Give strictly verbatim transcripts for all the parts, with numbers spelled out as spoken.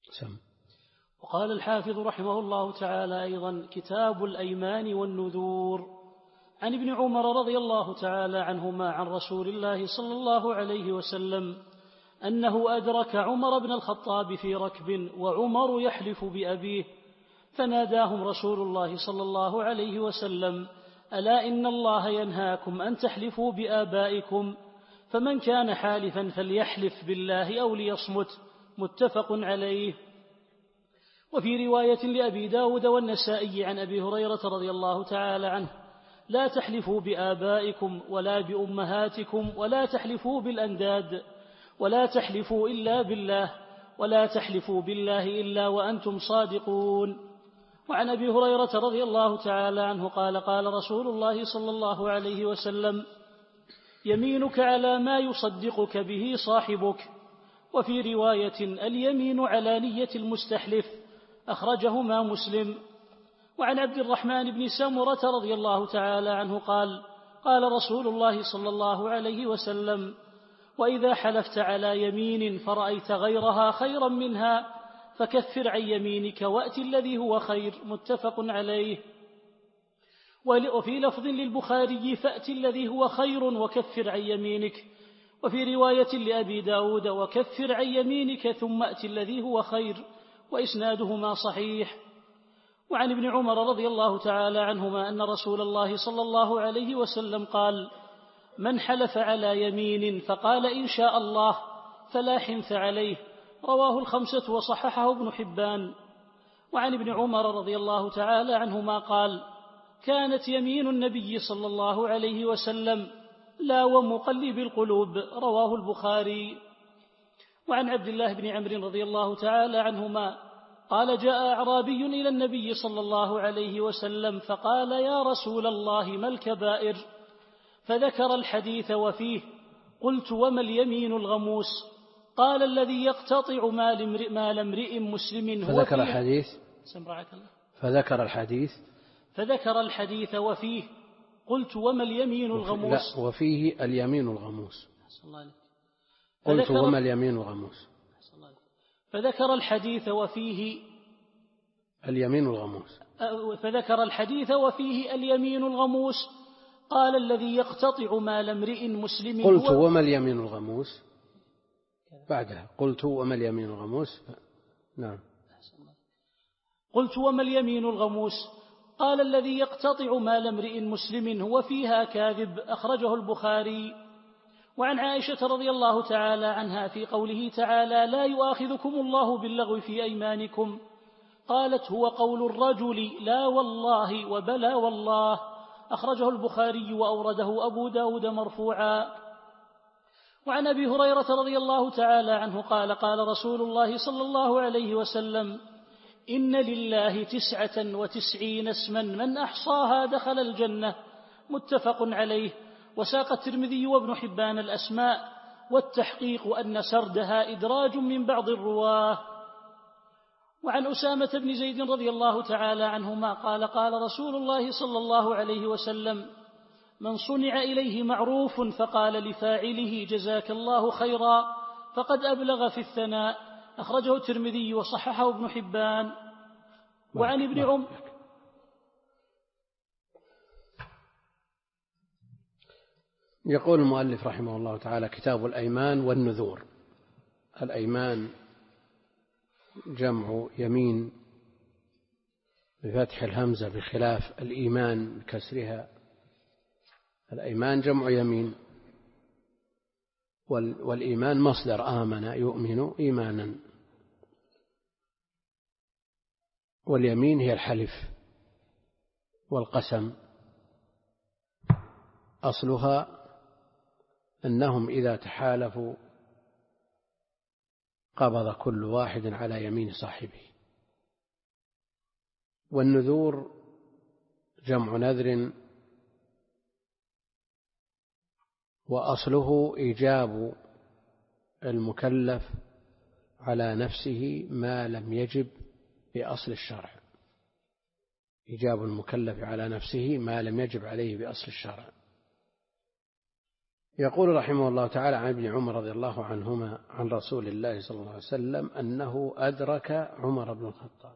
سم. وقال الحافظ رحمه الله تعالى أيضا: كتاب الأيمان والنذور. عن ابن عمر رضي الله تعالى عنهما عن رسول الله صلى الله عليه وسلم أنه أدرك عمر بن الخطاب في ركب وعمر يحلف بأبيه، فناداهم رسول الله صلى الله عليه وسلم: ألا إن الله ينهاكم أن تحلفوا بآبائكم، فمن كان حالفا فليحلف بالله أو ليصمت. متفق عليه. وفي رواية لأبي داود والنسائي عن أبي هريرة رضي الله تعالى عنه: لا تحلفوا بآبائكم ولا بأمهاتكم ولا تحلفوا بالأنداد ولا تحلفوا إلا بالله ولا تحلفوا بالله إلا وأنتم صادقون. وعن أبي هريرة رضي الله تعالى عنه قال: قال رسول الله صلى الله عليه وسلم: يمينك على ما يصدقك به صاحبك. وفي رواية: اليمين على نية المستحلف. أخرجهما مسلم. وعن عبد الرحمن بن سمرة رضي الله تعالى عنه قال: قال رسول الله صلى الله عليه وسلم: وإذا حلفت على يمين فرأيت غيرها خيرا منها فكفر عن يمينك وأت الذي هو خير. متفق عليه. وفي لفظ للبخاري: فأت الذي هو خير وكفر عن يمينك. وفي رواية لأبي داود: وكفر عن يمينك ثم أت الذي هو خير. وإسنادهما صحيح. وعن ابن عمر رضي الله تعالى عنهما أن رسول الله صلى الله عليه وسلم قال: من حلف على يمين فقال إن شاء الله فلا حنث عليه. رواه الخمسة وصححه ابن حبان. وعن ابن عمر رضي الله تعالى عنهما قال: كانت يمين النبي صلى الله عليه وسلم لا ومقلب القلوب. رواه البخاري. وعن عبد الله بن عمرو رضي الله تعالى عنهما قال: جاء أعرابي إلى النبي صلى الله عليه وسلم فقال: يا رسول الله ما الكبائر؟ فذكر الحديث وفيه. قلت: وما اليمين الغموس؟ قال: الذي يقتطع مال امرئ مسلم. فذكر الحديث فذكر الحديث فذكر الحديث وفيه. قلت: وما اليمين الغموس؟ لا، وفيه اليمين الغموس. قلت: وما اليمين الغموس؟ فذكر الحديث وفيه اليمين الغموس. فذكر الحديث وفيه اليمين الغموس. قال: الذي يقتطع مال امرئ مسلم. قلت: وما اليمين الغموس؟ بعدها قلت: وما اليمين الغموس؟ نعم. قلت: وما اليمين الغموس؟ قال: الذي يقتطع مال امرئ مسلم هو فيها كاذب. أخرجه البخاري. وعن عائشة رضي الله تعالى عنها في قوله تعالى: لا يؤاخذكم الله باللغو في أيمانكم، قالت: هو قول الرجل لا والله وبلا والله. أخرجه البخاري وأورده أبو داود مرفوعا. وعن أبي هريرة رضي الله تعالى عنه قال: قال رسول الله صلى الله عليه وسلم: إن لله تسعة وتسعين اسما من أحصاها دخل الجنة. متفق عليه. وساق الترمذي وابن حبان الأسماء، والتحقيق أن سردها إدراج من بعض الرواه. وعن أسامة بن زيد رضي الله تعالى عنهما قال: قال رسول الله صلى الله عليه وسلم: من صنع إليه معروف فقال لفاعله جزاك الله خيرا فقد أبلغ في الثناء. أخرجه الترمذي وصححه ابن حبان. وعن ابن عمر يقول المؤلف رحمه الله تعالى: كتاب الأيمان والنذور. الأيمان جمع يمين بفتح الهمزة بخلاف الإيمان بكسرها. الأيمان جمع يمين، والإيمان مصدر آمن يؤمن إيمانا، واليمين هي الحلف والقسم. أصلها أنهم إذا تحالفوا قبض كل واحد على يمين صاحبه. والنذور جمع نذر، وأصله إيجاب المكلف على نفسه ما لم يجب بأصل الشرع. إيجاب المكلف على نفسه ما لم يجب عليه بأصل الشرع، يقول رحمه الله تعالى عن ابن عمر رضي الله عنهما عن رسول الله صلى الله عليه وسلم أنه أدرك عمر بن الخطاب.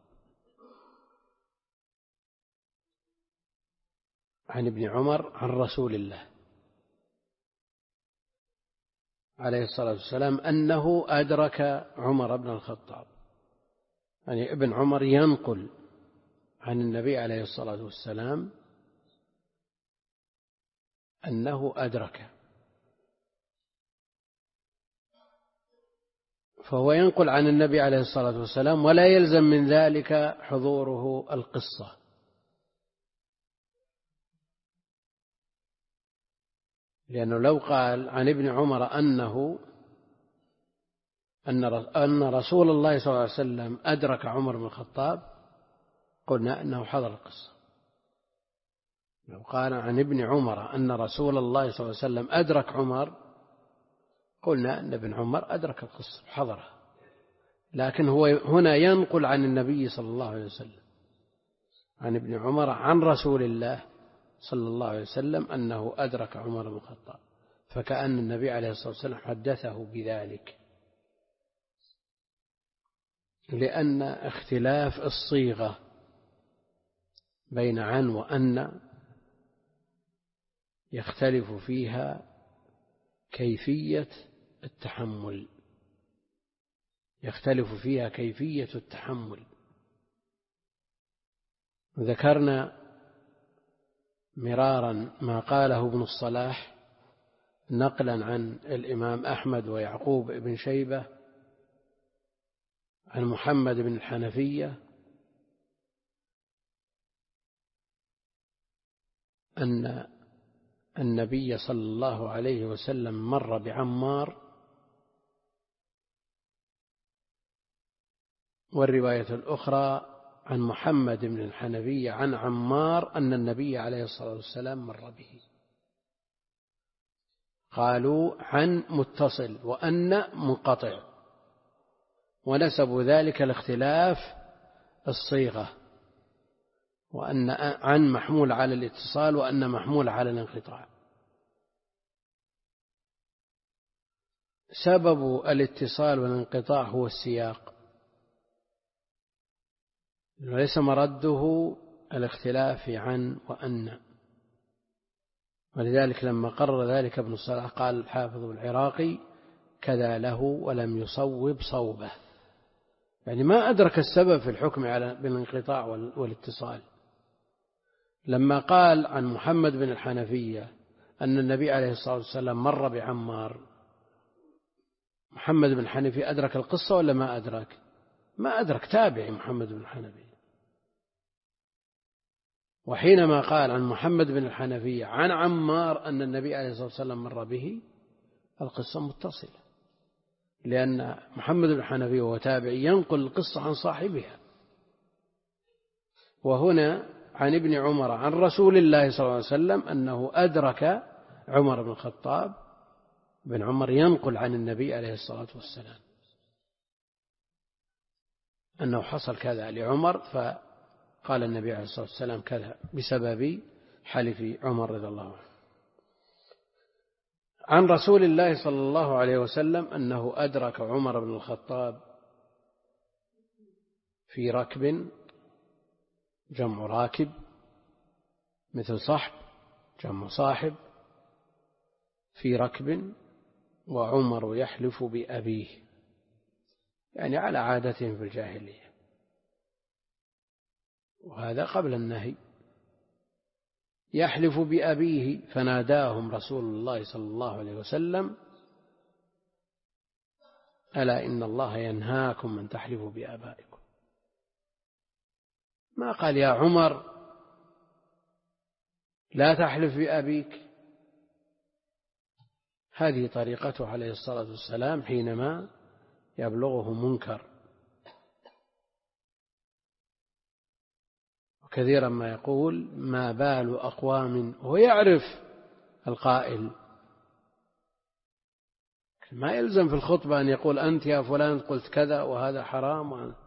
عن ابن عمر عن رسول الله عليه الصلاة والسلام أنه أدرك عمر بن الخطاب، يعني ابن عمر ينقل عن النبي عليه الصلاة والسلام أنه أدرك، فهو ينقل عن النبي عليه الصلاة والسلام ولا يلزم من ذلك حضوره القصة، لأنه لو قال عن ابن عمر أنه أن رسول الله صلى الله عليه وسلم أدرك عمر بن الخطاب قلنا أنه حضر القصة. لو قال عن ابن عمر أن رسول الله صلى الله عليه وسلم أدرك عمر قلنا أن ابن عمر أدرك القصة حضرها، لكن هو هنا ينقل عن النبي صلى الله عليه وسلم عن ابن عمر عن رسول الله صلى الله عليه وسلم أنه أدرك عمر بن الخطاب، فكأن النبي عليه الصلاة والسلام حدثه بذلك، لأن اختلاف الصيغة بين عن وأن يختلف فيها كيفية التحمل يختلف فيها كيفية التحمل. ذكرنا مرارا ما قاله ابن الصلاح نقلا عن الإمام أحمد ويعقوب بن شيبة عن محمد بن الحنفية أن النبي صلى الله عليه وسلم مر بعمار، والرواية الأخرى عن محمد بن الحنفية عن عمار أن النبي عليه الصلاة والسلام مر به. قالوا عن متصل وأن منقطع، ونسبوا ذلك لاختلاف الصيغة، وأن عن محمول على الاتصال وأن محمول على الانقطاع. سبب الاتصال والانقطاع هو السياق، وليس مرده الاختلاف عن وأن، ولذلك لما قرر ذلك ابن الصلاح قال الحافظ العراقي كذا له ولم يصوب صوبه، يعني ما أدرك السبب في الحكم على بالانقطاع والاتصال. لما قال عن محمد بن الحنفية أن النبي عليه الصلاة والسلام مر بعمار، محمد بن الحنفية أدرك القصة ولا ما أدرك؟ ما أدرك، تابعي محمد بن الحنفية. وحينما قال عن محمد بن الحنفية عن عمار أن النبي عليه الصلاة والسلام مر به، القصة متصلة، لأن محمد بن الحنفية وهو تابعي ينقل القصة عن صاحبها. وهنا عن ابن عمر عن رسول الله صلى الله عليه وسلم أنه أدرك عمر بن الخطاب، بن عمر ينقل عن النبي عليه الصلاة والسلام أنه حصل كذا لعمر، فقال النبي عليه الصلاة والسلام كذا بسبب حلف عمر رضي الله عنه. عن رسول الله صلى الله عليه وسلم أنه أدرك عمر بن الخطاب في ركب، جمع راكب، مثل صحب جمع صاحب، في ركب وعمر يحلف بأبيه، يعني على عادتهم في الجاهلية، وهذا قبل النهي. يحلف بأبيه فناداهم رسول الله صلى الله عليه وسلم ألا إن الله ينهاكم أن تحلفوا بآبائكم. ما قال يا عمر لا تحلف بأبيك. هذه طريقته عليه الصلاة والسلام حينما يبلغه منكر، وكثيرا ما يقول ما بال أقوام، وهو يعرف القائل، ما يلزم في الخطبة أن يقول أنت يا فلان قلت كذا وهذا حرام وأنا.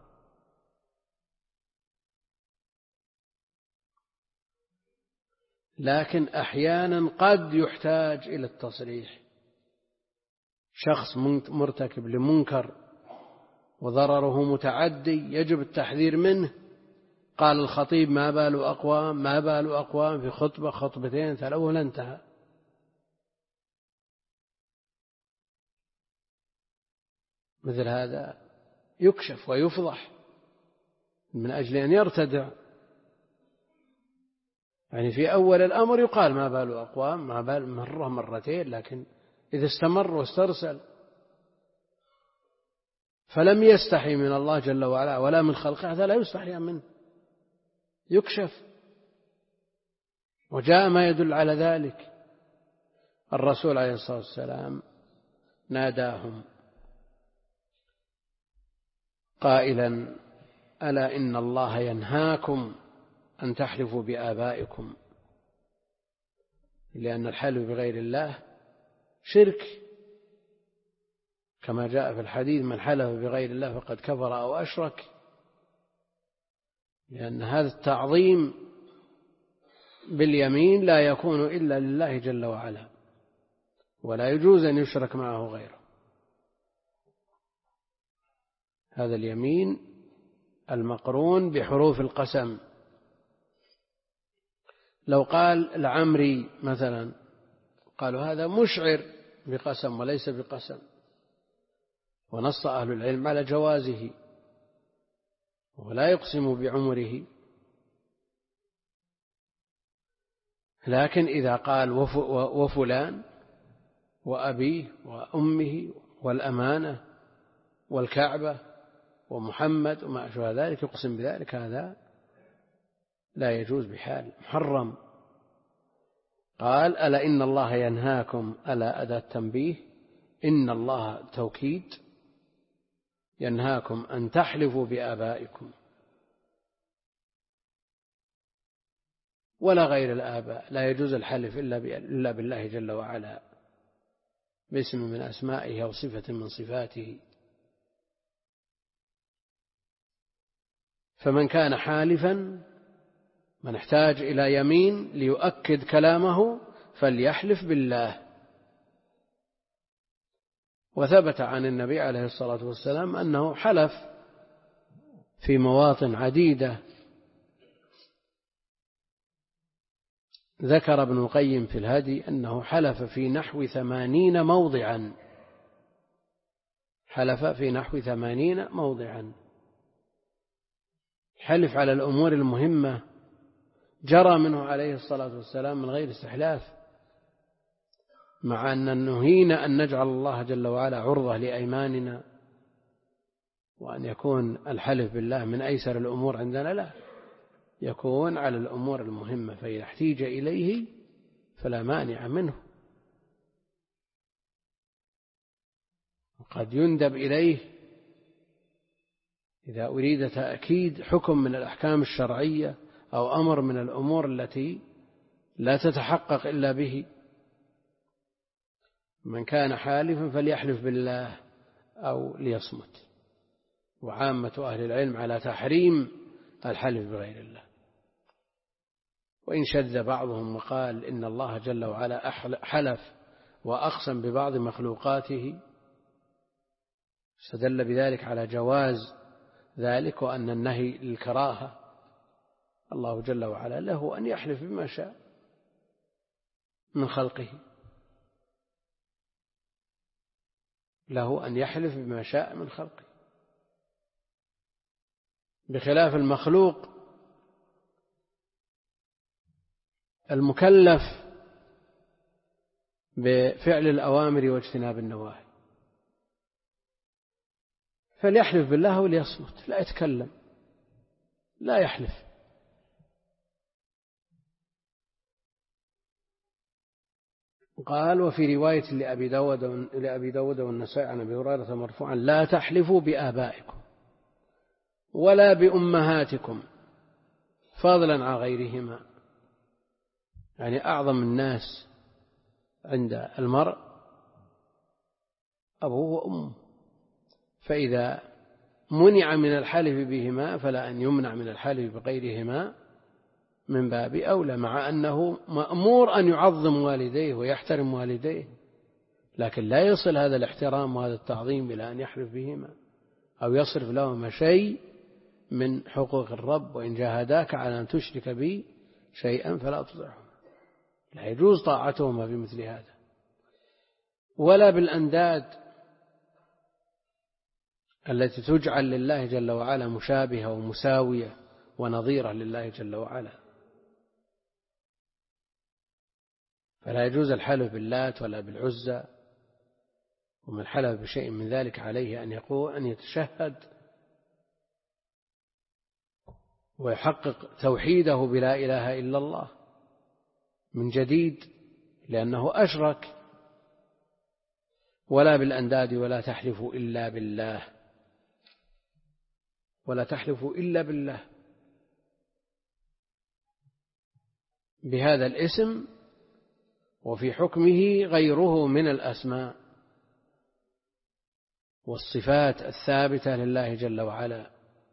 لكن أحيانا قد يحتاج إلى التصريح، شخص مرتكب لمنكر وضرره متعدي يجب التحذير منه، قال الخطيب ما بال أقوام ما بال أقوام في خطبة خطبتين ثلاثة ولا انتهى. مثل هذا يكشف ويفضح من أجل أن يرتدع. يعني في أول الأمر يقال ما بال أقوام ما بال مرة مرتين، لكن إذا استمر واسترسل فلم يستحي من الله جل وعلا ولا من خلقه، هذا لا يستحي منه، يكشف. وجاء ما يدل على ذلك. الرسول عليه الصلاة والسلام ناداهم قائلا ألا إن الله ينهاكم أن تحلفوا بآبائكم، لأن الحلف بغير الله شرك، كما جاء في الحديث من حلف بغير الله فقد كفر أو أشرك، لأن هذا التعظيم باليمين لا يكون إلا لله جل وعلا، ولا يجوز أن يشرك معه غيره. هذا اليمين المقرون بحروف القسم. لو قال لعمري مثلا قالوا هذا مشعر بقسم وليس بقسم، ونص أهل العلم على جوازه، ولا يقسم بعمره. لكن إذا قال وفلان وأبيه وأمه والأمانة والكعبة ومحمد وما أشبه ذلك يقسم بذلك، هذا لا يجوز بحال، محرم. قال ألا إن الله ينهاكم، ألا أداة تنبيه، إن الله توكيد، ينهاكم أن تحلفوا بآبائكم ولا غير الآباء، لا يجوز الحلف إلا بالله جل وعلا باسم من أسمائه أو صفة من صفاته. فمن كان حالفا، من احتاج إلى يمين ليؤكد كلامه فليحلف بالله. وثبت عن النبي عليه الصلاة والسلام أنه حلف في مواطن عديدة. ذكر ابن القيم في الهدي أنه حلف في نحو ثمانين موضعا، حلف في نحو ثمانين موضعا. حلف على الأمور المهمة جرى منه عليه الصلاة والسلام من غير استحلاف، مع أن نهينا أن نجعل الله جل وعلا عرضة لأيماننا، وأن يكون الحلف بالله من أيسر الأمور عندنا، لا، يكون على الأمور المهمة، فإذا احتيج إليه فلا مانع منه. وقد يندب إليه إذا أريد تأكيد حكم من الأحكام الشرعية أو أمر من الأمور التي لا تتحقق إلا به. من كان حالفا فليحلف بالله أو ليصمت. وعامة أهل العلم على تحريم الحلف بغير الله. وإن شذ بعضهم وقال إن الله جل وعلا حلف وأقسم ببعض مخلوقاته، استدل بذلك على جواز ذلك وأن النهي للكراهة. الله جل وعلا له أن يحلف بما شاء من خلقه، له أن يحلف بما شاء من خلقه، بخلاف المخلوق المكلف بفعل الأوامر واجتناب النواهي، فليحلف بالله وليصمت، لا يتكلم، لا يحلف. قال وفي رواية لأبي داود, لأبي داود والنسائي عن أبي هريرة مرفوعا لا تحلفوا بآبائكم ولا بأمهاتكم فضلا عن غيرهما. يعني أعظم الناس عند المرء أبوه وأمه، فإذا منع من الحلف بهما فلا أن يمنع من الحلف بغيرهما من باب أولى، مع أنه مأمور أن يعظم والديه ويحترم والديه، لكن لا يصل هذا الاحترام وهذا التعظيم إلى أن يحلف بهما أو يصرف لهما شيء من حقوق الرب. وإن جاهداك على أن تشرك بي شيئا فلا تطعهما. لا يجوز طاعتهما بمثل هذا، ولا بالأنداد التي تجعل لله جل وعلا مشابهة ومساوية ونظيرة لله جل وعلا. فلا يجوز الحلف باللات ولا بالعزى، ومن حلف بشيء من ذلك عليه أن يقول أن يتشهد ويحقق توحيده بلا إله إلا الله من جديد، لأنه أشرك. ولا بالأنداد، ولا تحلفوا إلا بالله، ولا تحلفوا إلا بالله بهذا الاسم وفي حكمه غيره من الأسماء والصفات الثابتة لله جل وعلا.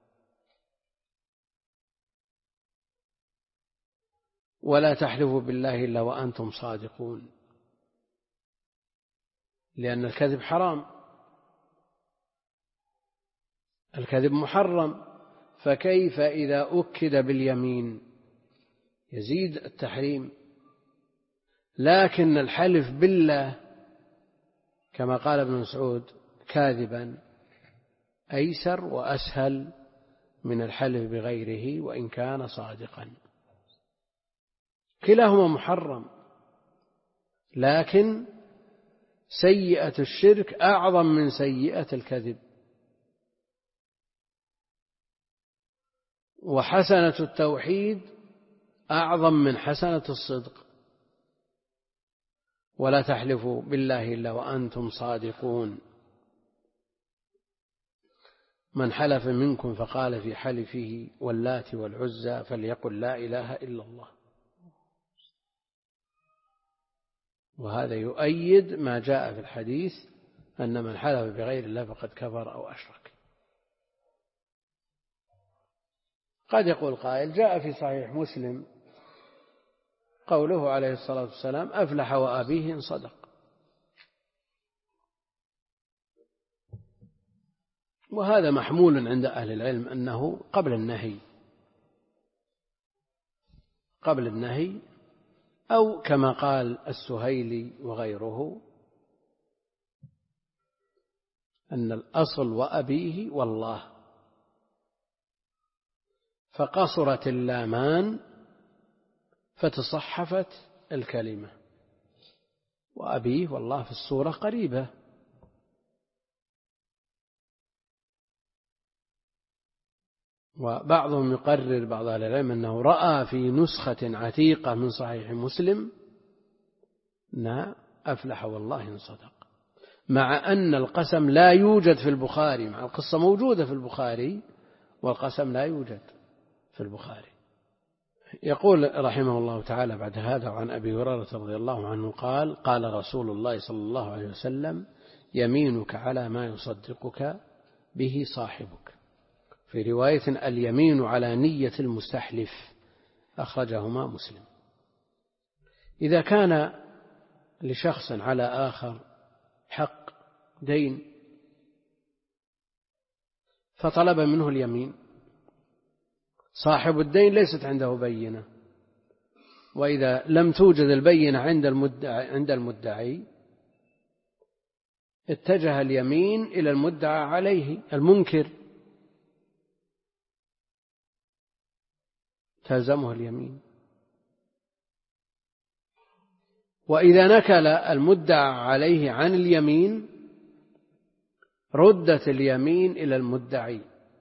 ولا تحلفوا بالله إلا وأنتم صادقون، لأن الكذب حرام، الكذب محرم، فكيف إذا أكد باليمين يزيد التحريم. لكن الحلف بالله كما قال ابن مسعود كاذبا أيسر وأسهل من الحلف بغيره وإن كان صادقا. كلاهما محرم، لكن سيئة الشرك أعظم من سيئة الكذب، وحسنة التوحيد أعظم من حسنة الصدق. ولا تحلفوا بالله إلا وأنتم صادقون. من حلف منكم فقال في حلفه واللات والعزى فليقل لا إله إلا الله. وهذا يؤيد ما جاء في الحديث أن من حلف بغير الله فقد كفر أو أشرك. قد يقول قائل جاء في صحيح مسلم قوله عليه الصلاة والسلام أفلح وأبيه إن صدق، وهذا محمول عند أهل العلم أنه قبل النهي، قبل النهي، أو كما قال السهيلي وغيره أن الأصل وأبيه والله، فقصرت اللامان فتصحفت الكلمة، وأبيه والله في الصورة قريبة. وبعضهم يقرر بعض أهل العلم أنه رأى في نسخة عتيقة من صحيح مسلم نا أفلح والله إن صدق، مع أن القسم لا يوجد في البخاري، مع القصة موجودة في البخاري والقسم لا يوجد في البخاري. يقول رحمه الله تعالى بعد هذا عن أبي هريرة رضي الله عنه قال قال رسول الله صلى الله عليه وسلم يمينك على ما يصدقك به صاحبك، في رواية اليمين على نية المستحلف، أخرجهما مسلم. إذا كان لشخص على آخر حق دين فطلب منه اليمين، صاحب الدين ليست عنده بينة، وإذا لم توجد البينة عند المدعي, عند المدعي اتجه اليمين إلى المدعى عليه المنكر، تلزمه اليمين. وإذا نكل المدعى عليه عن اليمين ردت اليمين إلى المدعي،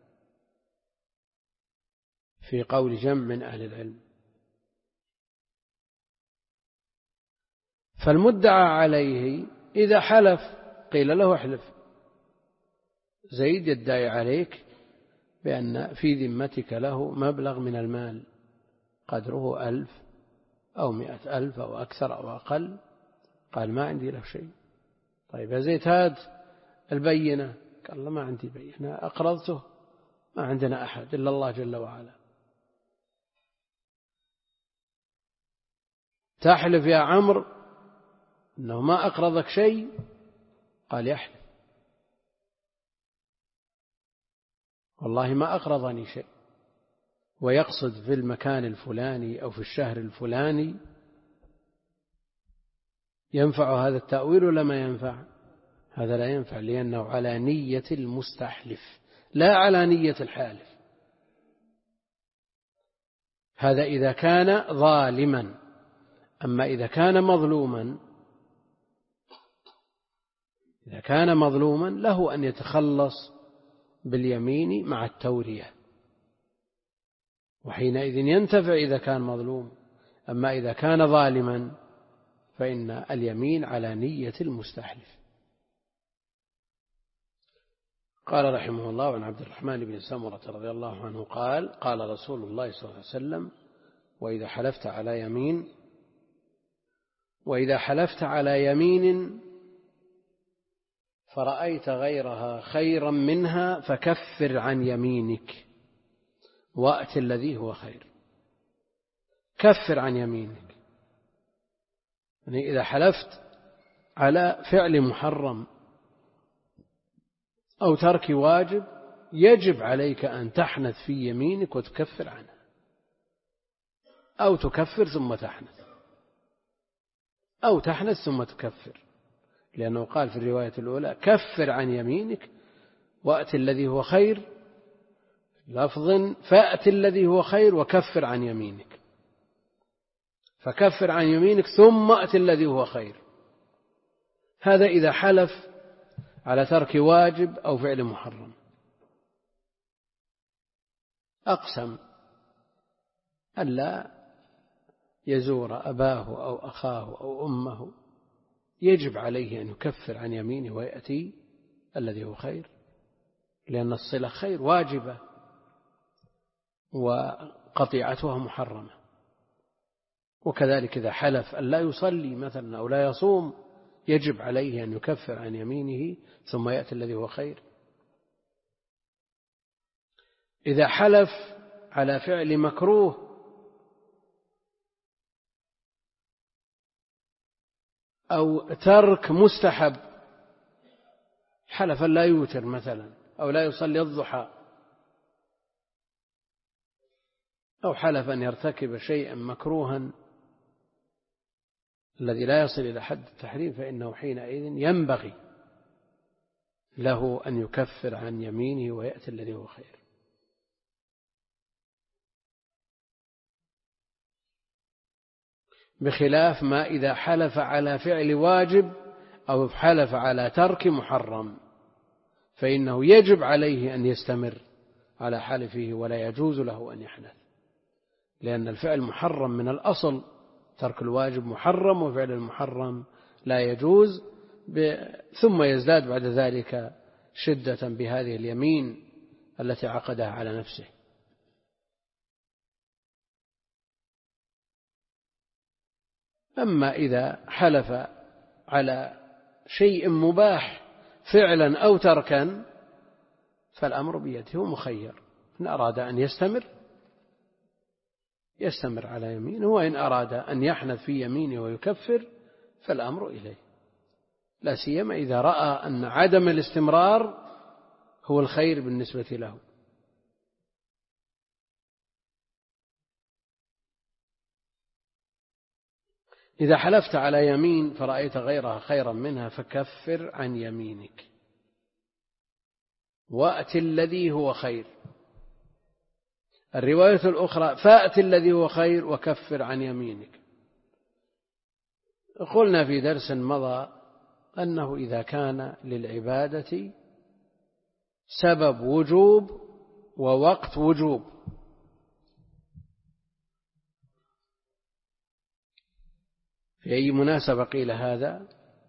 في قول جمع من أهل العلم. فالمدعى عليه إذا حلف قيل له احلف، زيد يدعي عليك بأن في ذمتك له مبلغ من المال قدره ألف أو مئة ألف أو أكثر أو أقل، قال ما عندي له شيء. طيب يا زيد هات البينة، قال ما عندي بينة، أقرضته ما عندنا أحد إلا الله جل وعلا. تحلف يا عمرو أنه ما أقرضك شيء، قال يحلف والله ما أقرضني شيء، ويقصد في المكان الفلاني أو في الشهر الفلاني. ينفع هذا التأويل ولا ما ينفع؟ هذا لا ينفع، لأنه على نية المستحلف لا على نية الحالف. هذا إذا كان ظالما. أما إذا كان مظلوما إذا كان مظلوما له أن يتخلص باليمين مع التورية، وحينئذ ينتفع إذا كان مظلوم. أما إذا كان ظالما فإن اليمين على نية المستحلف. قال رحمه الله عن عبد الرحمن بن سمرة رضي الله عنه قال قال رسول الله صلى الله عليه وسلم وإذا حلفت على يمين وإذا حلفت على يمين فرأيت غيرها خيرا منها فكفر عن يمينك وأت الذي هو خير. كفر عن يمينك، يعني إذا حلفت على فعل محرم أو ترك واجب يجب عليك أن تحنث في يمينك وتكفر عنها، أو تكفر ثم تحنث، أو تحنث ثم تكفر، لأنه قال في الرواية الأولى كفر عن يمينك وأت الذي هو خير، لفظ فأت الذي هو خير وكفر عن يمينك، فكفر عن يمينك ثم أت الذي هو خير. هذا إذا حلف على ترك واجب أو فعل محرم. أقسم ألا يزور أباه أو أخاه أو أمه يجب عليه أن يكفر عن يمينه ويأتي الذي هو خير، لأن الصلة خير واجبة وقطيعتها محرمة. وكذلك إذا حلف أن لا يصلي مثلا أو لا يصوم يجب عليه أن يكفر عن يمينه ثم يأتي الذي هو خير. إذا حلف على فعل مكروه أو ترك مستحب، حلف لا يوتر مثلا أو لا يصلي الضحى، أو حلف أن يرتكب شيئا مكروها الذي لا يصل إلى حد التحريم، فإنه حينئذ ينبغي له أن يكفر عن يمينه ويأتي الذي هو خير. بخلاف ما إذا حلف على فعل واجب أو حلف على ترك محرم، فإنه يجب عليه أن يستمر على حلفه ولا يجوز له أن يحنث، لأن الفعل محرم من الأصل، ترك الواجب محرم وفعل المحرم لا يجوز، ثم يزداد بعد ذلك شدة بهذه اليمين التي عقدها على نفسه. أما إذا حلف على شيء مباح فعلا أو تركا فالأمر بيده مخير، إن أراد أن يستمر يستمر على يمينه، وإن أراد أن يحنث في يمينه ويكفر فالأمر إليه، لا سيما إذا رأى أن عدم الاستمرار هو الخير بالنسبة له. إذا حلفت على يمين فرأيت غيرها خيرا منها فكفر عن يمينك وأت الذي هو خير. الرواية الأخرى فأت الذي هو خير وكفر عن يمينك. قلنا في درس مضى أنه إذا كان للعبادة سبب وجوب ووقت وجوب، في أي مناسبة قيل هذا؟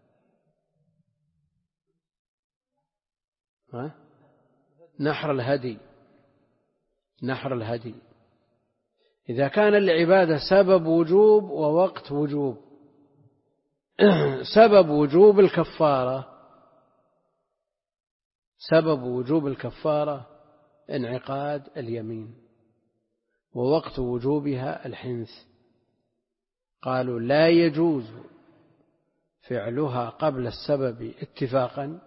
ها؟ نحر الهدي. نحر الهدي إذا كان للعبادة سبب وجوب ووقت وجوب. سبب وجوب الكفارة سبب وجوب الكفارة انعقاد اليمين، ووقت وجوبها الحنث. قالوا لا يجوز فعلها قبل السبب اتفاقا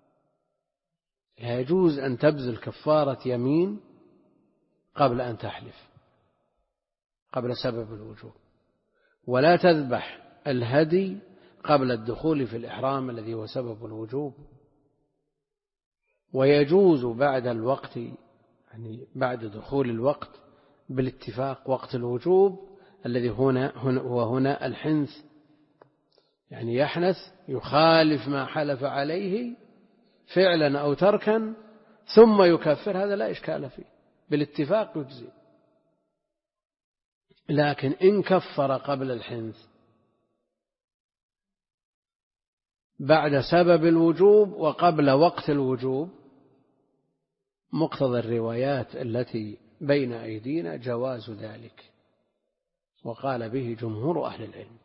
لا يجوز أن تبذل كفارة يمين قبل أن تحلف قبل سبب الوجوب، ولا تذبح الهدي قبل الدخول في الإحرام الذي هو سبب الوجوب. ويجوز بعد الوقت، يعني بعد دخول الوقت بالاتفاق، وقت الوجوب الذي هنا هو هنا الحنث، يعني يحنث يخالف ما حلف عليه فعلا أو تركا ثم يكفر، هذا لا إشكال فيه، بالاتفاق يجزي. لكن إن كفر قبل الحنث بعد سبب الوجوب وقبل وقت الوجوب، مقتضى الروايات التي بين أيدينا جواز ذلك، وقال به جمهور أهل العلم.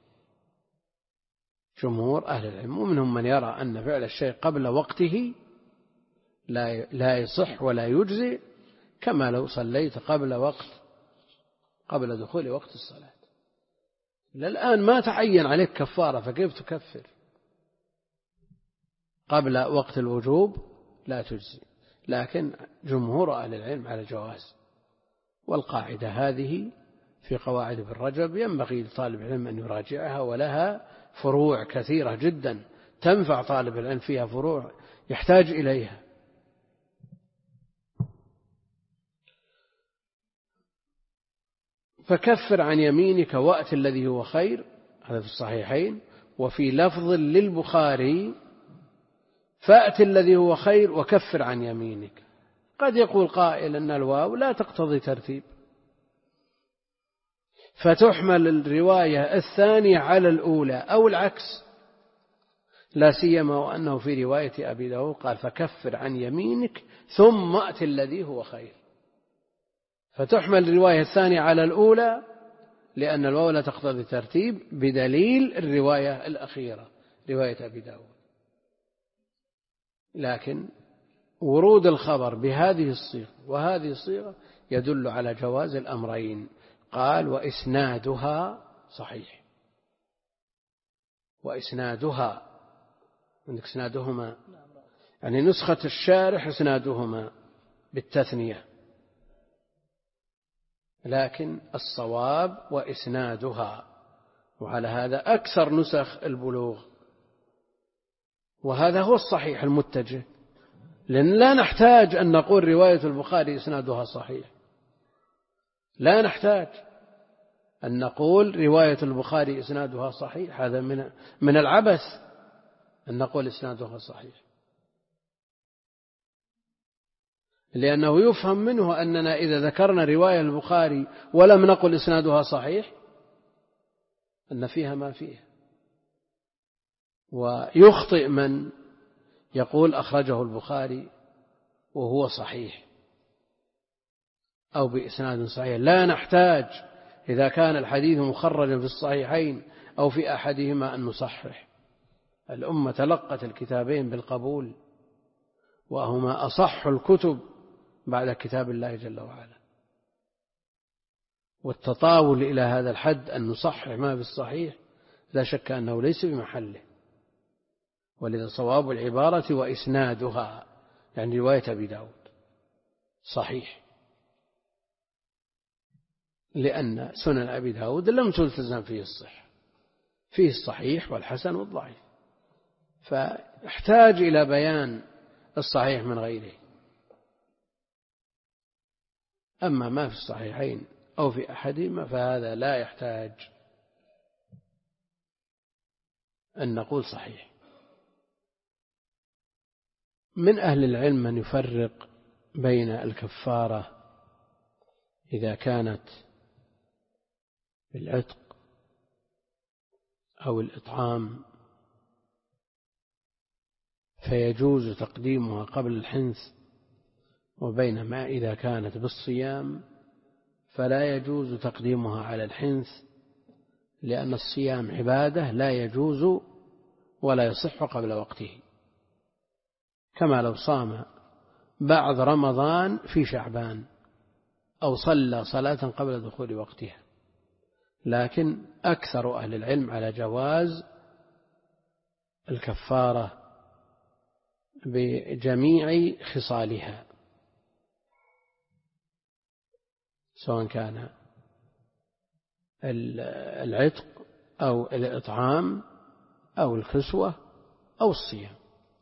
جمهور أهل العلم، ومنهم من يرى أن فعل الشيء قبل وقته لا لا يصح ولا يجزي، كما لو صليت قبل وقت قبل دخول وقت الصلاة. الآن ما تعين عليك كفارة، فكيف تكفر؟ قبل وقت الوجوب لا تجزي، لكن جمهور أهل العلم على الجواز. والقاعدة هذه في قواعد ابن رجب ينبغي لطالب العلم أن يراجعها، ولها فروع كثيرة جدا تنفع طالب العلم، فيها فروع يحتاج إليها. فكفر عن يمينك وأت الذي هو خير، هذا في الصحيحين. وفي لفظ للبخاري فأت الذي هو خير وكفر عن يمينك. قد يقول قائل أن الواو لا تقتضي ترتيب، فتحمل الرواية الثانية على الأولى أو العكس، لا سيما وأنه في رواية أبي داود قال فكفر عن يمينك ثم أت الذي هو خير، فتحمل الرواية الثانية على الأولى لأن الواو لا تقتضي ترتيب بدليل الرواية الأخيرة رواية أبي داود. لكن ورود الخبر بهذه الصيغة وهذه الصيغة يدل على جواز الأمرين. قال وإسنادها صحيح، وإسنادها عندك إسنادهما، يعني نسخة الشارح إسنادهما بالتثنية، لكن الصواب وإسنادها، وعلى هذا أكثر نسخ البلوغ، وهذا هو الصحيح المتجه، لأن لا نحتاج أن نقول رواية البخاري إسنادها صحيح، لا نحتاج أن نقول رواية البخاري إسنادها صحيح، هذا من من العبث أن نقول إسنادها صحيح، لأنه يفهم منه أننا إذا ذكرنا رواية البخاري ولم نقل إسنادها صحيح أن فيها ما فيها. ويخطئ من يقول أخرجه البخاري وهو صحيح أو بإسناد صحيح. لا نحتاج إذا كان الحديث مخرجا في الصحيحين أو في أحدهما أن نصحح. الأمة تلقت الكتابين بالقبول، وهما أصح الكتب بعد كتاب الله جل وعلا، والتطاول إلى هذا الحد أن نصحح ما في الصحيح لا شك أنه ليس بمحله. ولذا صواب العبارة وإسنادها، يعني رواية أبي داود صحيح، لأن سنن أبي داود لم تلتزم فيه الصحة، فيه الصحيح والحسن والضعيف، فاحتاج إلى بيان الصحيح من غيره. أما ما في الصحيحين أو في أحدهما فهذا لا يحتاج أن نقول صحيح. من أهل العلم من يفرق بين الكفارة إذا كانت بالعتق أو الإطعام فيجوز تقديمها قبل الحنث، وبينما إذا كانت بالصيام فلا يجوز تقديمها على الحنث، لأن الصيام عبادة لا يجوز ولا يصح قبل وقته، كما لو صام بعض رمضان في شعبان أو صلى صلاة قبل دخول وقتها. لكن أكثر أهل العلم على جواز الكفارة بجميع خصالها، سواء كان العتق أو الإطعام أو الكسوة أو الصيام.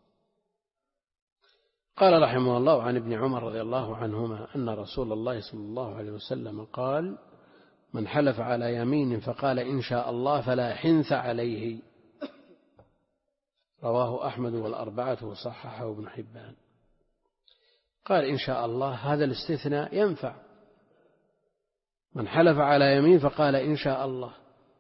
قال رحمه الله: عن ابن عمر رضي الله عنهما أن رسول الله صلى الله عليه وسلم قال: من حلف على يمين فقال إن شاء الله فلا حنث عليه. رواه أحمد والأربعة وصححه ابن حبان. قال إن شاء الله، هذا الاستثناء ينفع. من حلف على يمين فقال إن شاء الله،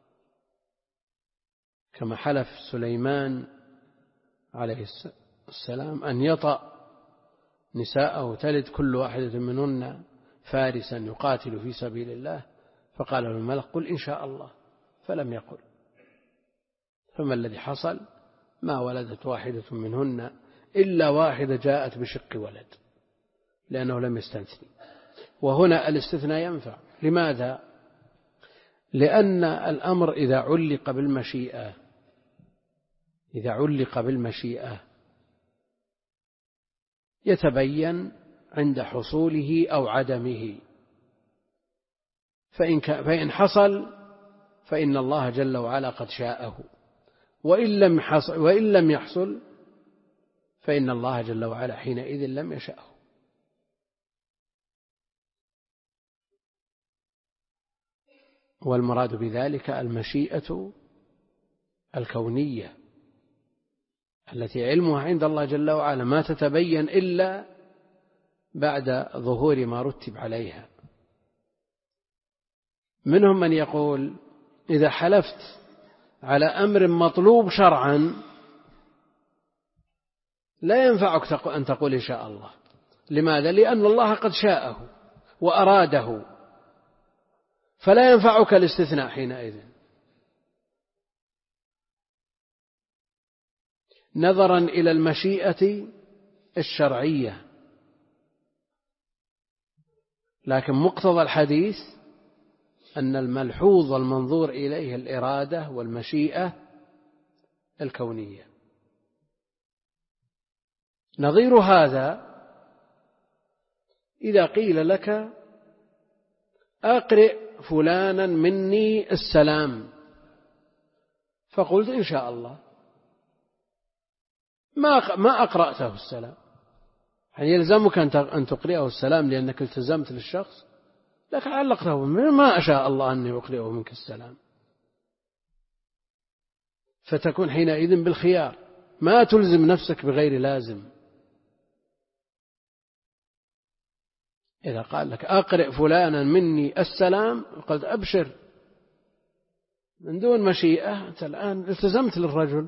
كما حلف سليمان عليه السلام أن يطأ نساءه تلد كل واحدة منهن فارسا يقاتل في سبيل الله، فقال له الملك: قل إن شاء الله، فلم يقل. فما الذي حصل؟ ما ولدت واحدة منهن إلا واحدة جاءت بشق ولد، لأنه لم يستثني. وهنا الاستثناء ينفع. لماذا؟ لأن الأمر إذا علق بالمشيئة إذا علق بالمشيئة يتبين عند حصوله أو عدمه. فإن, فإن حصل فإن الله جل وعلا قد شاءه، وإن لم, وإن لم يحصل فإن الله جل وعلا حينئذ لم يشأه. والمراد بذلك المشيئة الكونية التي علمها عند الله جل وعلا، ما تتبين إلا بعد ظهور ما رتب عليها. منهم من يقول: إذا حلفت على أمر مطلوب شرعا لا ينفعك أن تقول إن شاء الله. لماذا؟ لأن الله قد شاءه وأراده، فلا ينفعك الاستثناء حينئذ، نظرا إلى المشيئة الشرعية. لكن مقتضى الحديث أن الملحوظ المنظور إليه الإرادة والمشيئة الكونية. نظير هذا إذا قيل لك: أقرئ فلانا مني السلام، فقلت إن شاء الله، ما ما أقرأته السلام، يعني يلزمك أن تقرئه السلام لأنك التزمت للشخص، لكن علقته ما أشاء الله أني أقرئه منك السلام، فتكون حينئذ بالخيار، ما تلزم نفسك بغير لازم. إذا قال لك: أقرئ فلانا مني السلام، قلت أبشر من دون مشيئة، أنت الآن التزمت للرجل.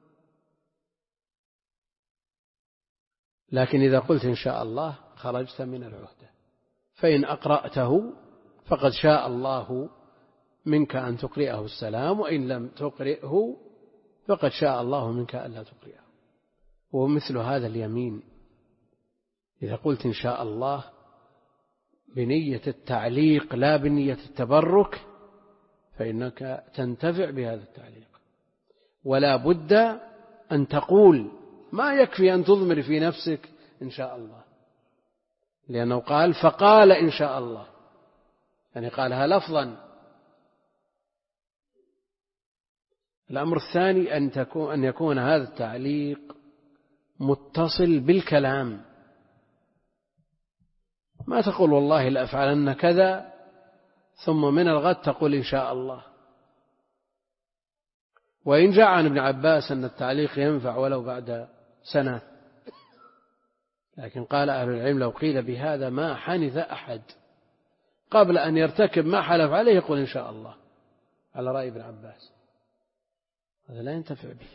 لكن إذا قلت إن شاء الله خرجت من العهدة. فإن أقرأته فقد شاء الله منك أن تقرئه السلام، وإن لم تقرئه فقد شاء الله منك ألا تقرئه. ومثل هذا اليمين، إذا قلت إن شاء الله بنية التعليق لا بنية التبرك فإنك تنتفع بهذا التعليق. ولا بد أن تقول، ما يكفي أن تضمر في نفسك إن شاء الله، لأنه قال: فقال إن شاء الله، يعني قالها لفظا. الأمر الثاني أن تكون أن يكون هذا التعليق متصل بالكلام، ما تقول والله لأفعلن كذا ثم من الغد تقول إن شاء الله. وإن جاء عن ابن عباس أن التعليق ينفع ولو بعد سنة، لكن قال أهل العلم: لو قيل بهذا ما حنث أحد قبل أن يرتكب ما حلف عليه يقول إن شاء الله، على رأي ابن عباس. هذا لا ينتفع به.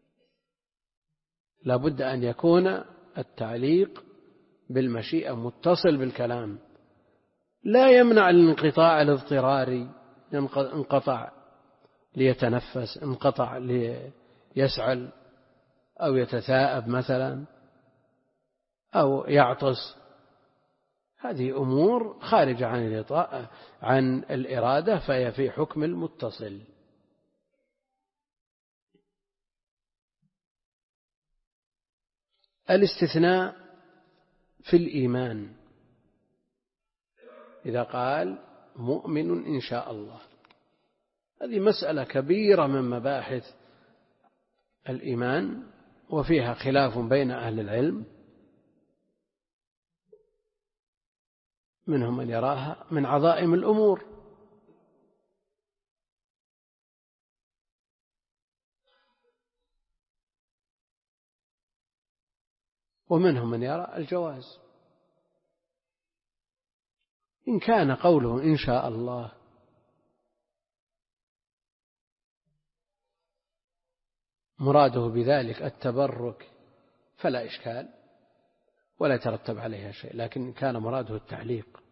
لا بد أن يكون التعليق بالمشيئة متصل بالكلام، لا يمنع الانقطاع الاضطراري، انقطع ليتنفس، انقطع ليسعل أو يتثاءب مثلا أو يعطس، هذه أمور خارجة عن عن الإرادة، فهي في حكم المتصل. الاستثناء في الإيمان إذا قال مؤمن إن شاء الله، هذه مسألة كبيرة من مباحث الإيمان وفيها خلاف بين أهل العلم، منهم من يراها من عظائم الأمور، ومنهم من يرى الجواز. إن كان قوله إن شاء الله مراده بذلك التبرك فلا إشكال ولا يترتب عليها شيء، لكن إن كان مراده التعليق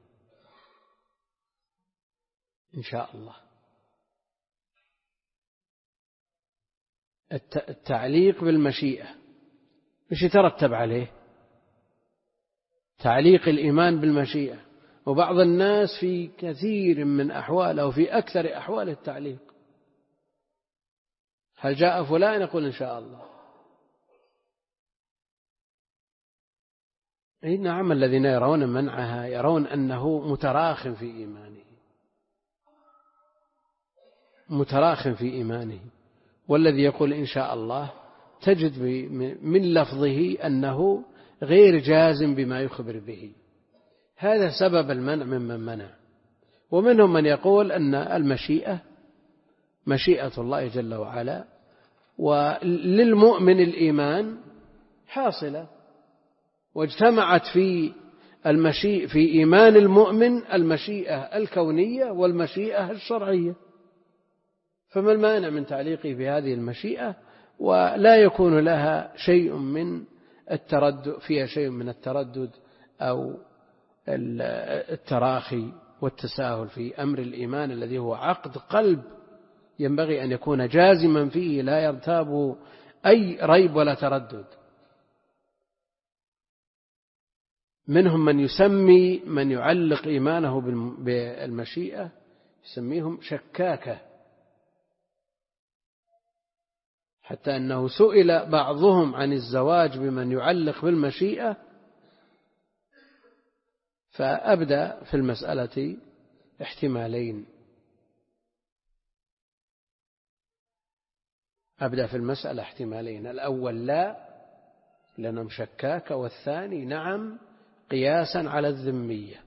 إن شاء الله، التعليق بالمشيئة مش يترتب عليه تعليق الإيمان بالمشيئة، وبعض الناس في كثير من أحواله أو في أكثر أحواله التعليق، هل جاء فلان يقول إن شاء الله. أي نعم، الذين يرون منعها يرون أنه متراخ في إيمانه متراخ في إيمانه والذي يقول إن شاء الله تجد من لفظه أنه غير جازم بما يخبر به، هذا سبب المنع ممن منع. ومنهم من يقول أن المشيئة مشيئة الله جل وعلا، وللمؤمن الإيمان حاصلة، واجتمعت في المشيئة في إيمان المؤمن المشيئة الكونية والمشيئة الشرعية، فما المانع من تعليقه بهذه المشيئة ولا يكون لها شيء من التردد فيها شيء من التردد أو التراخي والتساهل في أمر الإيمان الذي هو عقد قلب ينبغي أن يكون جازما فيه لا يرتاب أي ريب ولا تردد. منهم من يسمي من يعلق إيمانه بالمشيئة يسميهم شكاكة، حتى أنه سئل بعضهم عن الزواج بمن يعلق بالمشيئة فأبدى في المسألة احتمالين أبدأ في المسألة احتمالين الأول لا لأنهم شكاك، والثاني نعم قياسا على الذمية،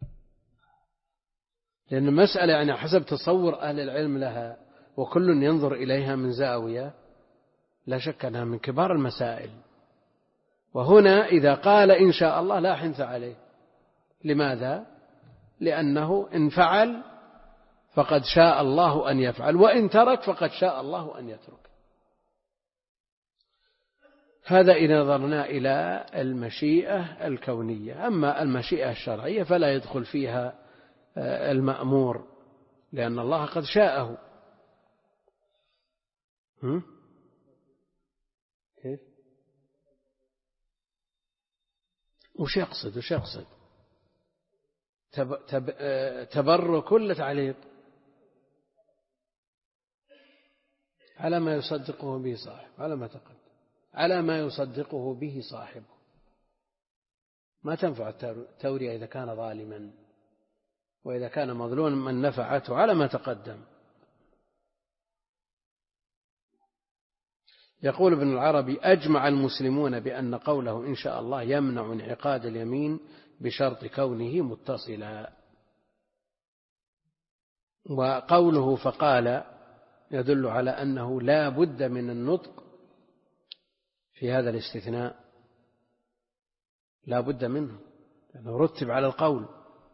لأن المسألة يعني حسب تصور أهل العلم لها وكل ينظر إليها من زاوية لا شك أنها من كبار المسائل. وهنا إذا قال إن شاء الله لا حنث عليه، لماذا؟ لأنه إن فعل فقد شاء الله أن يفعل، وإن ترك فقد شاء الله أن يترك. هذا إذا نظرنا إلى المشيئة الكونية. أما المشيئة الشرعية فلا يدخل فيها المأمور لأن الله قد شاءه. كيف؟ وش يقصد وش يقصد تب... تب... تبرك كل تعليق على ما يصدقه به صاحب، على ما تقدم، على ما يصدقه به صاحبه. ما تنفع التورية إذا كان ظالما، وإذا كان مظلوما من نفعته على ما تقدم. يقول ابن العربي: أجمع المسلمون بأن قوله إن شاء الله يمنع انعقاد اليمين بشرط كونه متصلا. وقوله فقال يدل على أنه لا بد من النطق في هذا الاستثناء، لا بد منه لأنه رتب على القول.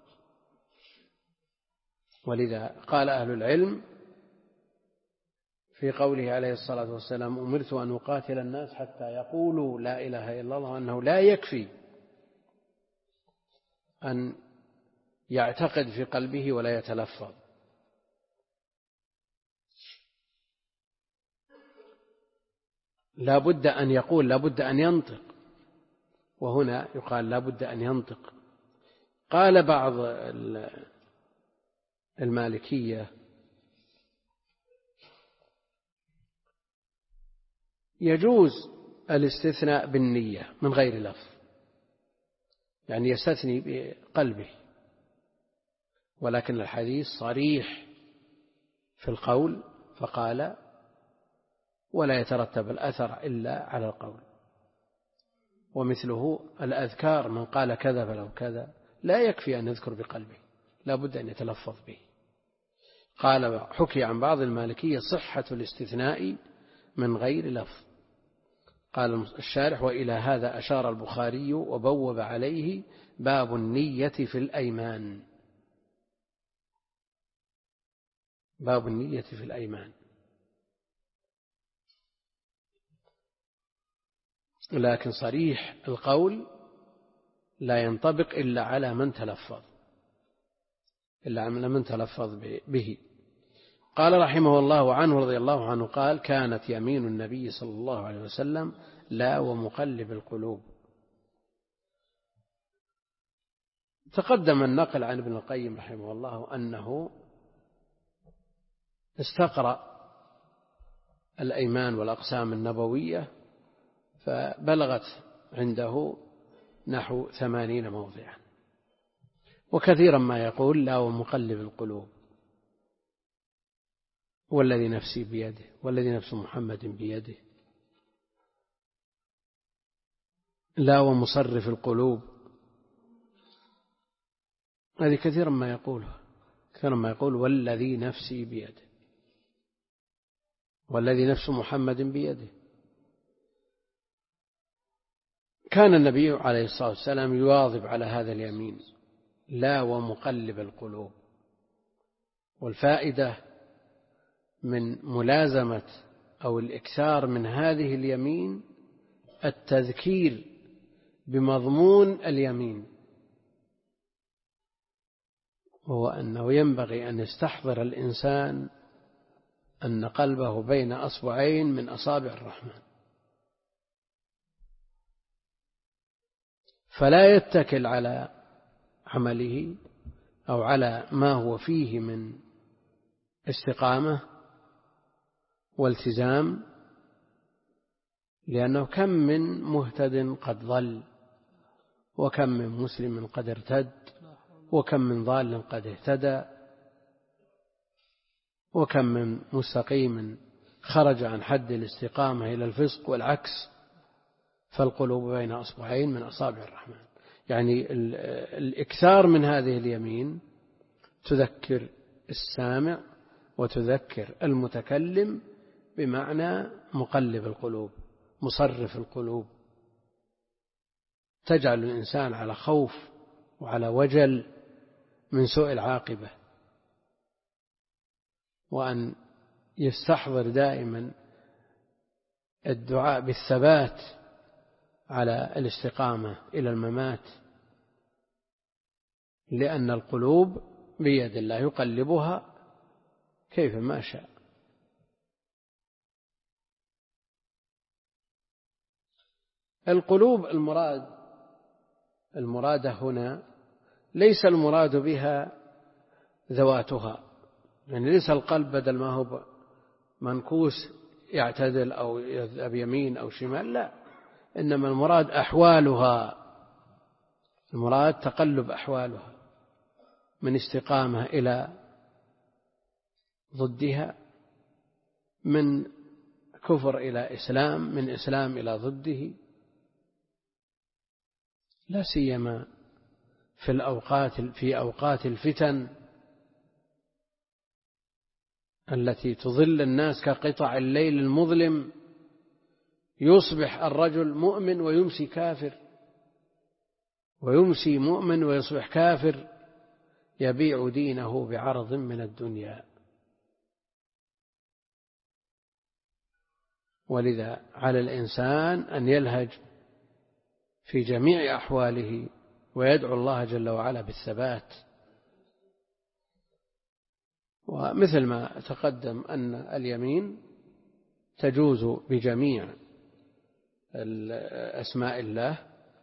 ولذا قال أهل العلم في قوله عليه الصلاة والسلام: أمرت أن أقاتل الناس حتى يقولوا لا إله إلا الله، أنه لا يكفي أن يعتقد في قلبه ولا يتلفظ، لا بد أن يقول، لا بد أن ينطق. وهنا يقال لا بد أن ينطق. قال بعض المالكية: يجوز الاستثناء بالنية من غير لفظ، يعني يستثني بقلبه، ولكن الحديث صريح في القول فقال ولا يترتب الأثر إلا على القول. ومثله الأذكار، من قال كذا فله كذا، لا يكفي أن يذكر بقلبه، لا بد أن يتلفظ به. قال حكي عن بعض المالكية صحة الاستثناء من غير لفظ. قال الشارح وإلى هذا أشار البخاري وبوب عليه باب النية في الأيمان، باب النية في الأيمان. لكن صريح القول لا ينطبق إلا على من تلفظ، إلا على من تلفظ به. قال رحمه الله عنه رضي الله عنه قال كانت يمين النبي صلى الله عليه وسلم لا ومقلب القلوب. تقدم النقل عن ابن القيم رحمه الله أنه استقرأ الأيمان والأقسام النبوية فبلغت عنده نحو ثمانين موضعا، وكثيرا ما يقول لا ومقلب القلوب، والذي نفسي بيده، والذي نفس محمد بيده، لا ومصرف القلوب، هذه كثيرا ما يقولها، كثيرا ما يقول والذي نفسي بيده، والذي نفس محمد بيده. كان النبي عليه الصلاة والسلام يواظب على هذا اليمين لا ومقلب القلوب. والفائدة من ملازمة أو الإكثار من هذه اليمين التذكير بمضمون اليمين، وهو أنه ينبغي أن يستحضر الإنسان أن قلبه بين أصبعين من أصابع الرحمن، فلا يتكل على عمله أو على ما هو فيه من استقامة والتزام، لأنه كم من مهتد قد ضل، وكم من مسلم قد ارتد، وكم من ضال قد اهتدى، وكم من مستقيم خرج عن حد الاستقامة إلى الفسق والعكس. فالقلوب بين أصبعين من أصابع الرحمن، يعني الإكثار من هذه اليمين تذكر السامع وتذكر المتكلم بمعنى مقلب القلوب مصرف القلوب، تجعل الإنسان على خوف وعلى وجل من سوء العاقبة، وأن يستحضر دائما الدعاء بالثبات على الاستقامة إلى الممات، لأن القلوب بيد الله يقلبها كيف ما شاء. القلوب المراد المراد هنا ليس المراد بها ذواتها، يعني ليس القلب بدل ما هو منكوس يعتدل أو يذهب يمين أو شمال، لا، إنما المراد أحوالها، المراد تقلب أحوالها من استقامة إلى ضدها، من كفر إلى إسلام، من إسلام إلى ضده، لا سيما في الأوقات في أوقات الفتن التي تظل الناس كقطع الليل المظلم، يصبح الرجل مؤمن ويمسي كافر، ويمسي مؤمن ويصبح كافر، يبيع دينه بعرض من الدنيا. ولذا على الإنسان أن يلهج في جميع أحواله ويدعو الله جل وعلا بالثبات. ومثل ما تقدم أن اليمين تجوز بجميع أسماء الله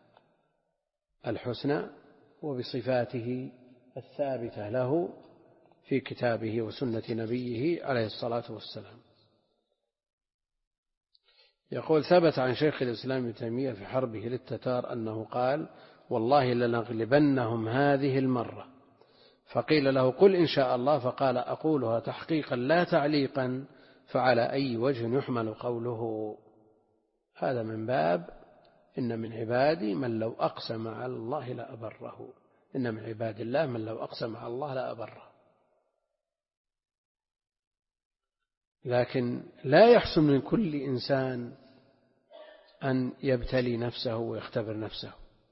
الحسنى وبصفاته الثابتة له في كتابه وسنة نبيه عليه الصلاة والسلام. يقول ثبت عن شيخ الإسلام ابن تيمية في حربه للتتار أنه قال والله لنغلبنهم هذه المرة، فقيل له قل إن شاء الله، فقال أقولها تحقيقا لا تعليقا، فعلى أي وجه يحمل قوله؟ هذا من باب إن من عبادي من لو أقسم على الله لأبره، إن من عباد الله من لو أقسم على الله لأبره. لكن لا يحسن من كل إنسان أن يبتلي نفسه ويختبر نفسه،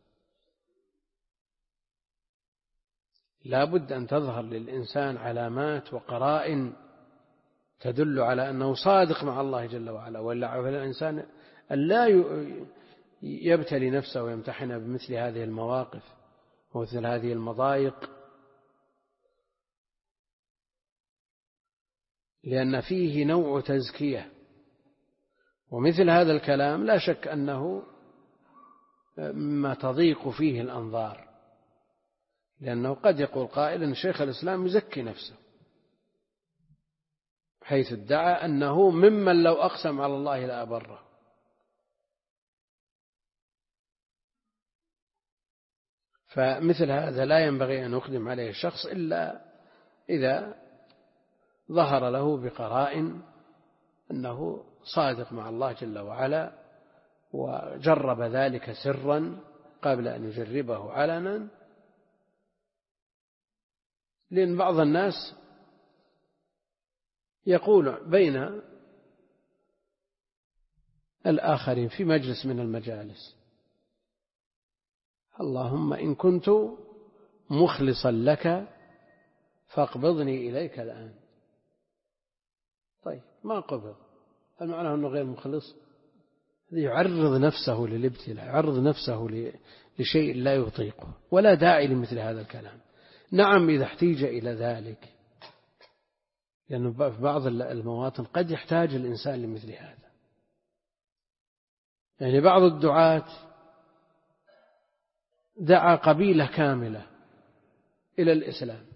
لا بد أن تظهر للإنسان علامات وقرائن تدل على أنه صادق مع الله جل وعلا، ولا على الإنسان أن لا يبتلي نفسه ويمتحن بمثل هذه المواقف ومثل هذه المضايق، لأن فيه نوع تزكية. ومثل هذا الكلام لا شك أنه ما تضيق فيه الأنظار، لأنه قد يقول قائل أن شيخ الإسلام يزكي نفسه، حيث ادعى أنه ممن لو أقسم على الله لأبره. فمثل هذا لا ينبغي أن يقدم عليه الشخص إلا إذا ظهر له بقرائن أنه صادق مع الله جل وعلا، وجرب ذلك سرا قبل أن يجربه علنا. لأن بعض الناس يقول بين الآخرين في مجلس من المجالس اللهم إن كنت مخلصا لك فاقبضني إليك الآن. طيب ما قبض، هل معناه أنه غير مخلص؟ يعرض نفسه للابتلاء، يعرض نفسه لشيء لا يطيقه، ولا داعي لمثل هذا الكلام. نعم إذا احتيج إلى ذلك، لأنه في بعض المواطن قد يحتاج الإنسان لمثل هذا. يعني بعض الدعاة دعا قبيلة كاملة إلى الإسلام،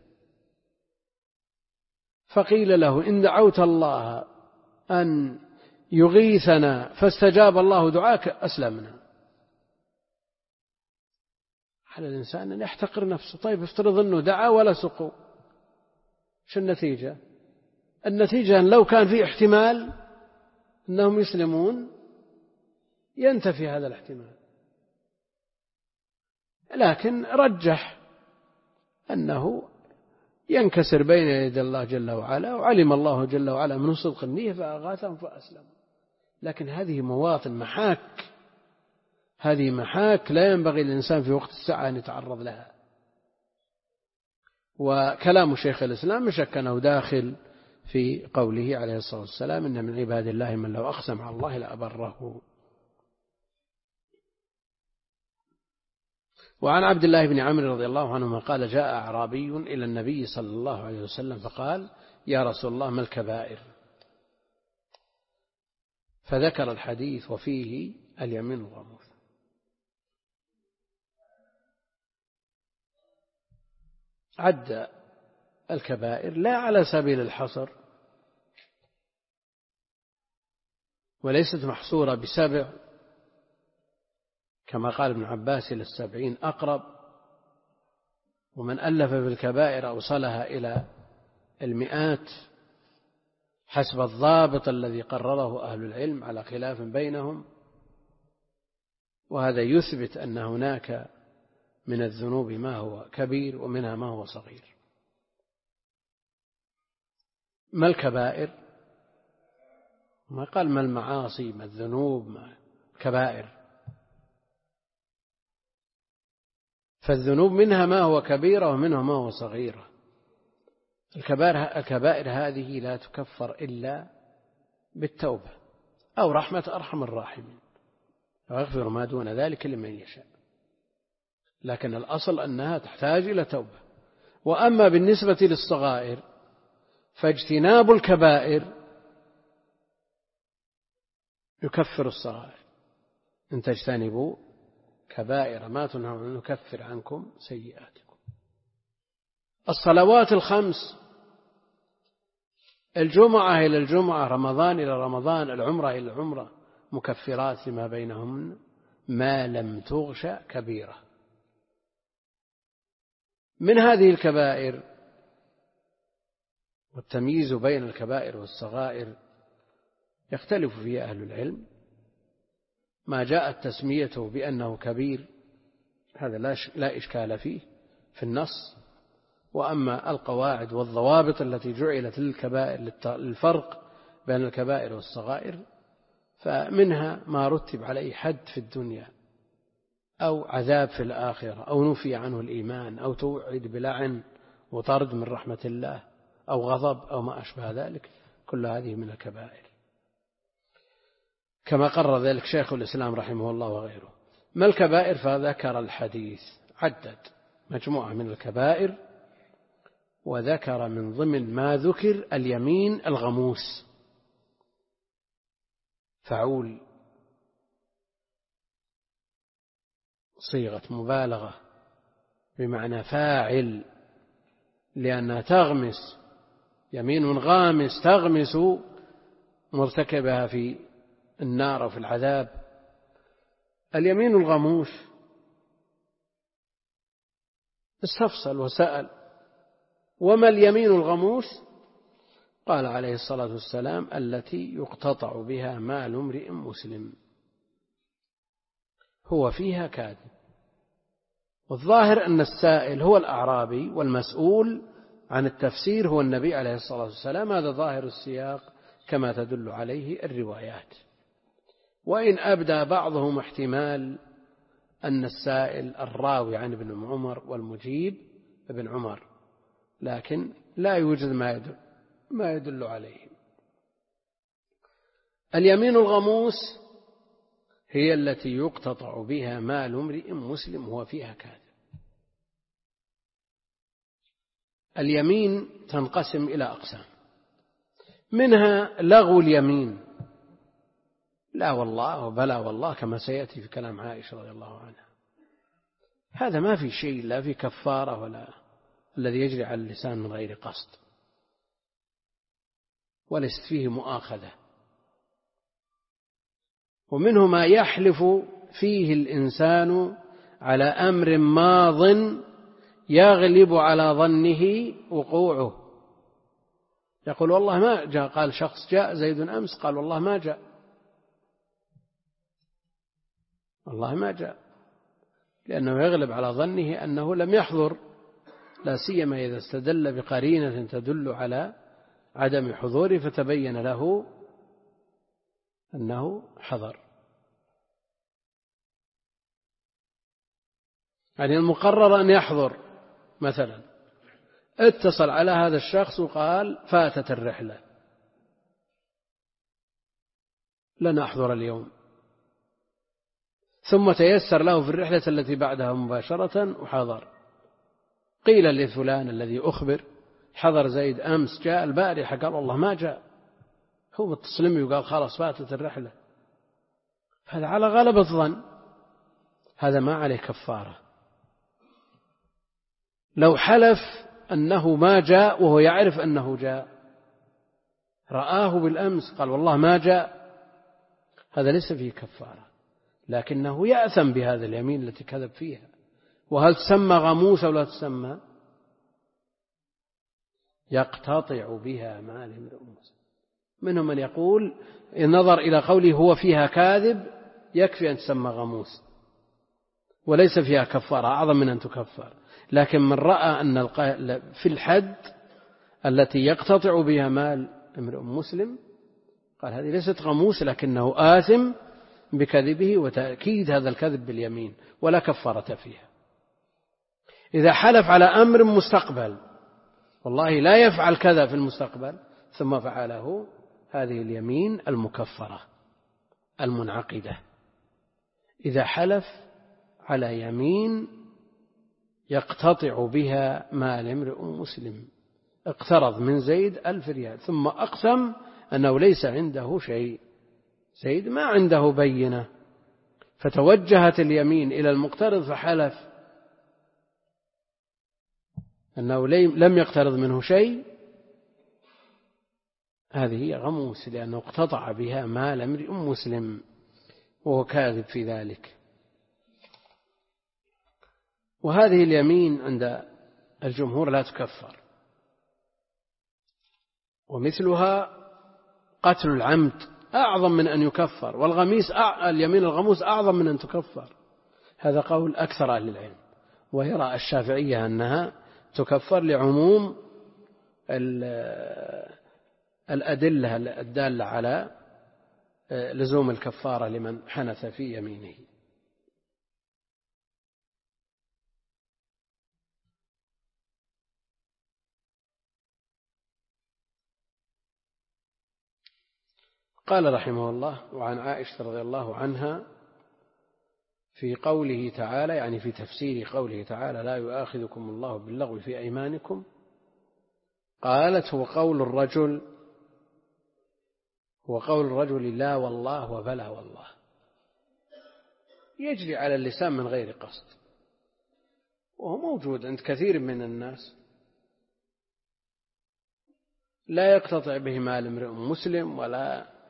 فقيل له إن دعوت الله أن يغيثنا فاستجاب الله دعاك أسلمنا. على الإنسان أن يحتقر نفسه. طيب افترض أنه دعا ولا سقوا، شو النتيجة؟ النتيجة أن لو كان في احتمال أنهم يسلمون ينتفي هذا الاحتمال، لكن رجح أنه ينكسر بين يدي الله جل وعلا، وعلم الله جل وعلا من صدق النية فأغاثهم فأسلموا. لكن هذه مواطن محاك، هذه محاك لا ينبغي للإنسان في وقت الساعة أن يتعرض لها. وكلام شيخ الإسلام مشك أنه داخل في قوله عليه الصلاة والسلام إن من عباد الله من لو أقسم على الله لأبره. وعن عبد الله بن عمرو رضي الله عنهما قال جاء أعرابي إلى النبي صلى الله عليه وسلم فقال يا رسول الله ما الكبائر؟ فذكر الحديث وفيه اليمين الغموس. عد الكبائر لا على سبيل الحصر، وليست محصورة بسبع كما قال ابن عباس إلى السبعين أقرب، ومن ألف بالكبائر أوصلها إلى المئات حسب الضابط الذي قرره أهل العلم على خلاف بينهم. وهذا يثبت أن هناك من الذنوب ما هو كبير ومنها ما هو صغير. ما الكبائر؟ ما قال ما المعاصي، ما الذنوب، ما الكبائر. فالذنوب منها ما هو كبيرة ومنها ما هو صغيرة. الكبائر هذه لا تكفر إلا بالتوبة أو رحمة أرحم الراحمين، ويغفر ما دون ذلك لمن يشاء. لكن الأصل أنها تحتاج إلى توبة. وأما بالنسبة للصغائر فاجتناب الكبائر يكفر الصغائر. إن تجتنبوا كبائر ما تنهون عنه نكفر عنكم سيئاتكم. الصلوات الخمس، الجمعة إلى الجمعة، رمضان إلى رمضان، العمرة إلى العمرة، مكفرات لما بينهن ما لم تغش كبيرة. من هذه الكبائر، والتمييز بين الكبائر والصغائر يختلف فيه أهل العلم، ما جاءت تسميته بأنه كبير هذا لا إشكال فيه في النص، وأما القواعد والضوابط التي جعلت للكبائر للفرق بين الكبائر والصغائر فمنها ما رتب عليه حد في الدنيا أو عذاب في الآخرة أو نفي عنه الإيمان أو توعد بلعن وطرد من رحمة الله أو غضب أو ما أشبه ذلك، كل هذه من الكبائر كما قرر ذلك شيخ الإسلام رحمه الله وغيره. ما الكبائر؟ فذكر الحديث عدد مجموعة من الكبائر، وذكر من ضمن ما ذكر اليمين الغموس، فعول صيغة مبالغة بمعنى فاعل، لأنها تغمس، يمين غامس تغمس مرتكبها في النار أو في العذاب. اليمين الغموس استفصل وسأل: وما اليمين الغموس؟ قال عليه الصلاة والسلام: التي يقتطع بها مال امرئ مسلم هو فيها كاذب. والظاهر أن السائل هو الأعرابي والمسؤول عن التفسير هو النبي عليه الصلاة والسلام، هذا ظاهر السياق كما تدل عليه الروايات، وإن أبدى بعضهم احتمال أن السائل الراوي عن ابن عمر والمجيب ابن عمر، لكن لا يوجد ما يدل, ما يدل عليه. اليمين الغموس هي التي يقتطع بها مال امرئ مسلم هو فيها كاذب. اليمين تنقسم إلى أقسام، منها لغو اليمين، لا والله وبلا والله كما سيأتي في كلام عائشة رضي الله عنها، هذا ما في شيء، لا في كفارة ولا الذي يجري على اللسان من غير قصد، وليست فيه مؤاخذة. ومنه ما يحلف فيه الإنسان على أمر ماض يغلب على ظنه وقوعه، يقول والله ما جاء، قال شخص جاء زيد أمس، قال والله ما جاء، والله ما جاء، لأنه يغلب على ظنه أنه لم يحضر، لا سيما إذا استدل بقرينة تدل على عدم حضوره فتبين له أنه حضر. يعني المقرر أن يحضر، مثلا اتصل على هذا الشخص وقال فاتت الرحلة لن أحضر اليوم، ثم تيسر له في الرحلة التي بعدها مباشرة وحضر، قيل لفلان الذي أخبر حضر زيد أمس، جاء البارحة، قال والله ما جاء، هو متصل وقال خلاص فاتت الرحلة، هذا على غلبة الظن، هذا ما عليه كفارة. لو حلف أنه ما جاء وهو يعرف أنه جاء، رآه بالأمس قال والله ما جاء، هذا ليس فيه كفارة، لكنه يأثم بهذا اليمين التي كذب فيها. وهل تسمى غموس أو لا تسمى؟ يقتطع بها مال امرئ مسلم. منهم من يقول النظر إلى قوله هو فيها كاذب يكفي أن تسمى غموس وليس فيها كفارة أعظم من أن تكفر، لكن من رأى أن في الحد التي يقتطع بها مال امرئ مسلم قال هذه ليست غموس، لكنه آثم بكذبه وتأكيد هذا الكذب باليمين ولا كفارة فيها. إذا حلف على أمر مستقبل والله لا يفعل كذا في المستقبل ثم فعله، هذه اليمين المكفرة المنعقدة. إذا حلف على يمين يقتطع بها مال امرئ مسلم، اقترض من زيد ألف ريال ثم أقسم أنه ليس عنده شيء، زيد ما عنده بينة، فتوجهت اليمين إلى المقترض فحلف أنه لم يقترض منه شيء، هذه هي غموس، لأنه اقتطع بها مال امرئ مسلم وهو كاذب في ذلك. وهذه اليمين عند الجمهور لا تكفر، ومثلها قتل العمد أعظم من أن يكفر، والغميس أع... اليمين الغموس أعظم من أن تكفر. هذا قول أكثر أهل العلم. ويرى الشافعية أنها تكفر لعموم الأدلة الدالة على لزوم الكفارة لمن حنث في يمينه. قال رحمه الله: وعن عائشة رضي الله عنها في قوله تعالى، يعني في تفسير قوله تعالى: لا يؤاخذكم الله باللغو في أيمانكم، قالت: هو قول الرجل هو قول الرجل لا والله وبلا والله، يجري على اللسان من غير قصد، وهو موجود عند كثير من الناس، لا يقتطع به مال امرئ مسلم ولا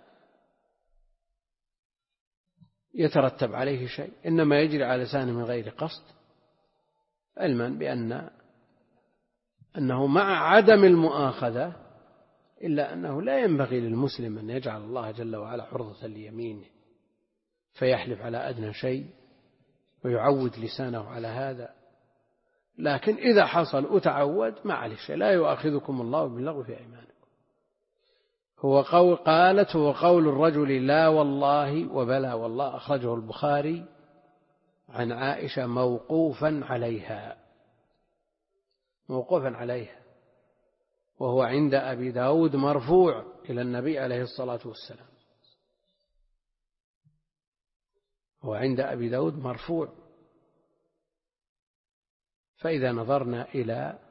يترتب عليه شيء، إنما يجري على لسانه من غير قصد، علما بأن أنه مع عدم المؤاخذة إلا أنه لا ينبغي للمسلم أن يجعل الله جل وعلا حرضة ليمينه فيحلف على أدنى شيء ويعود لسانه على هذا. لكن إذا حصل وتعود ما عليه شيء، لا يؤاخذكم الله باللغو في أيمانكم. هو قول قالت: هو قول الرجل لا والله وبلا والله، أخرجه البخاري عن عائشة موقوفا عليها موقوفا عليها وهو عند أبي داود مرفوع إلى النبي عليه الصلاة والسلام. هو عند أبي داود مرفوع. فإذا نظرنا إلى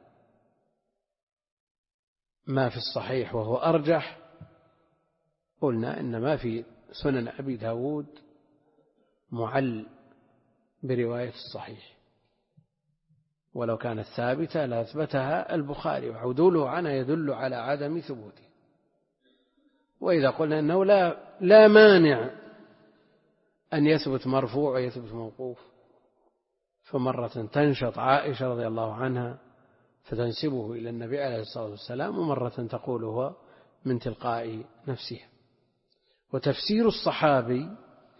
ما في الصحيح وهو أرجح، قلنا إن ما في سنن أبي داود معل برواية الصحيح، ولو كانت ثابتة لأثبتها البخاري، وعدوله عنها يدل على عدم ثبوته. وإذا قلنا أنه لا, لا مانع أن يثبت مرفوع ويثبت موقوف، فمرة تنشط عائشة رضي الله عنها فتنسبه إلى النبي عليه الصلاة والسلام، ومرة تقول هو من تلقاء نفسها. وتفسير الصحابي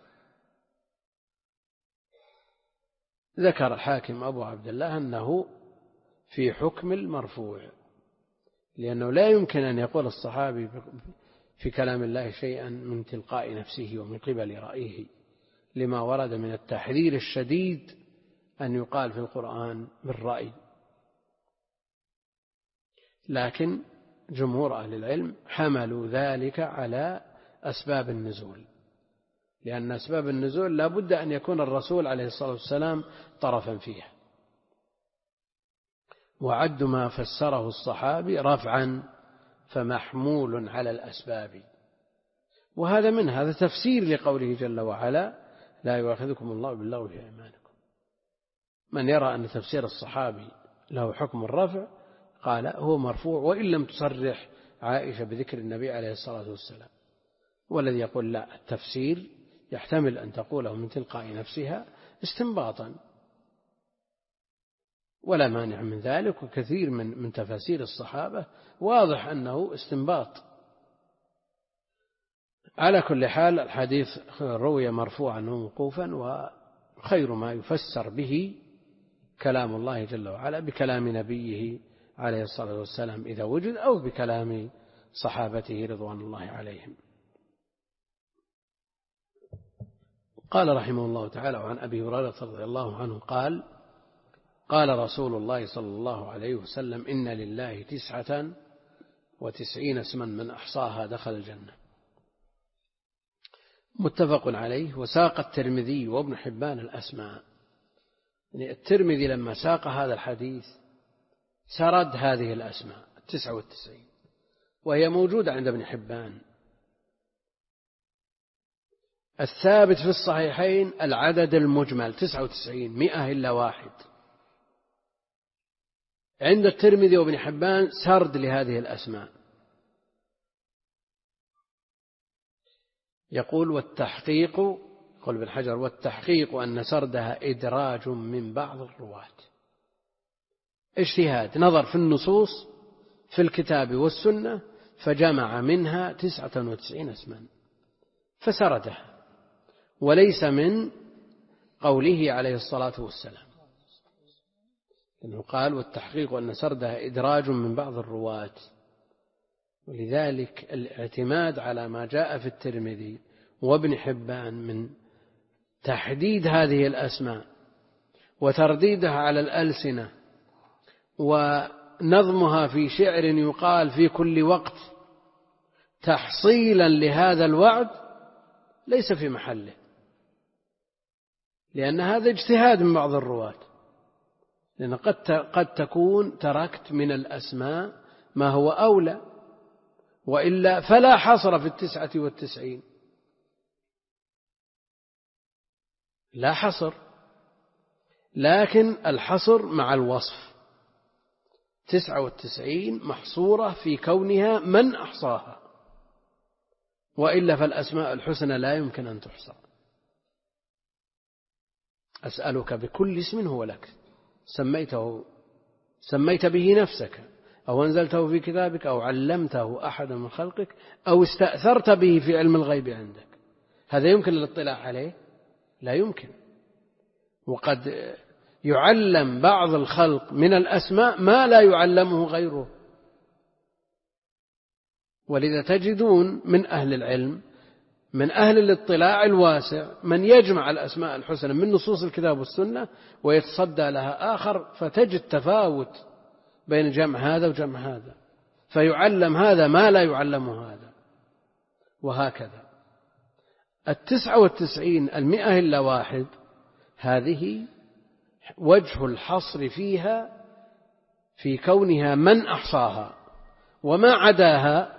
ذكر الحاكم أبو عبد الله أنه في حكم المرفوع، لأنه لا يمكن أن يقول الصحابي في كلام الله شيئا من تلقاء نفسه ومن قبل رأيه، لما ورد من التحذير الشديد أن يقال في القرآن بالرأي. لكن جمهور أهل العلم حملوا ذلك على أسباب النزول، لأن أسباب النزول لا بد أن يكون الرسول عليه الصلاة والسلام طرفا فيها، وعد ما فسره الصحابي رفعا فمحمول على الأسباب. وهذا من هذا تفسير لقوله جل وعلا: لا يؤاخذكم الله باللغو في أيمانكم. من يرى أن تفسير الصحابي له حكم الرفع قال هو مرفوع، وإن لم تصرح عائشة بذكر النبي عليه الصلاة والسلام. والذي يقول لا، التفسير يحتمل أن تقوله من تلقاء نفسها استنباطا، ولا مانع من ذلك. وكثير من من تفاسير الصحابة واضح أنه استنباط. على كل حال الحديث روي مرفوعا وموقوفا، وخير ما يفسر به كلام الله جل وعلا بكلام نبيه عليه الصلاة والسلام إذا وجد، أو بكلام صحابته رضوان الله عليهم. قال رحمه الله تعالى: وعن أبي هريرة رضي الله عنه قال: قال رسول الله صلى الله عليه وسلم: إن لله تسعة وتسعين اسما من أحصاها دخل الجنة. متفق عليه. وساق الترمذي وابن حبان الأسماء، يعني الترمذي لما ساق هذا الحديث سرد هذه الأسماء التسعة والتسعين، وهي موجودة عند ابن حبان. الثابت في الصحيحين العدد المجمل تسعة وتسعين، مئة إلا واحد. عند الترمذي وابن حبان سرد لهذه الأسماء. يقول: والتحقيق قل ابن حجر: والتحقيق أن سردها إدراج من بعض الرواة. اجتهاد، نظر في النصوص في الكتاب والسنة فجمع منها تسعة وتسعين اسما فسردها، وليس من قوله عليه الصلاة والسلام، إنه قال: والتحقيق أن سردها إدراج من بعض الرواة. ولذلك الاعتماد على ما جاء في الترمذي وابن حبان من تحديد هذه الأسماء وترديدها على الألسنة ونظمها في شعر يقال في كل وقت تحصيلا لهذا الوعد ليس في محله، لأن هذا اجتهاد من بعض الرواة، لأن قد قد تكون تركت من الأسماء ما هو أولى، وإلا فلا حصر في التسعة والتسعين، لا حصر، لكن الحصر مع الوصف. تسعة والتسعين محصورة في كونها من أحصاها، وإلا فالأسماء الحسنى لا يمكن أن تحصى. أسألك بكل اسم هو لك سميته سميت به نفسك أو أنزلته في كتابك أو علمته أحد من خلقك أو استأثرت به في علم الغيب عندك. هذا يمكن الاطلاع عليه؟ لا يمكن. وقد يعلم بعض الخلق من الأسماء ما لا يعلمه غيره. ولذا تجدون من أهل العلم من أهل الاطلاع الواسع من يجمع الأسماء الحسنى من نصوص الكتاب والسنة ويتصدى لها آخر، فتجد تفاوت بين جمع هذا وجمع هذا، فيعلم هذا ما لا يعلمه هذا، وهكذا. التسعة والتسعين المئة إلا واحد هذه وجه الحصر فيها في كونها من أحصاها، وما عداها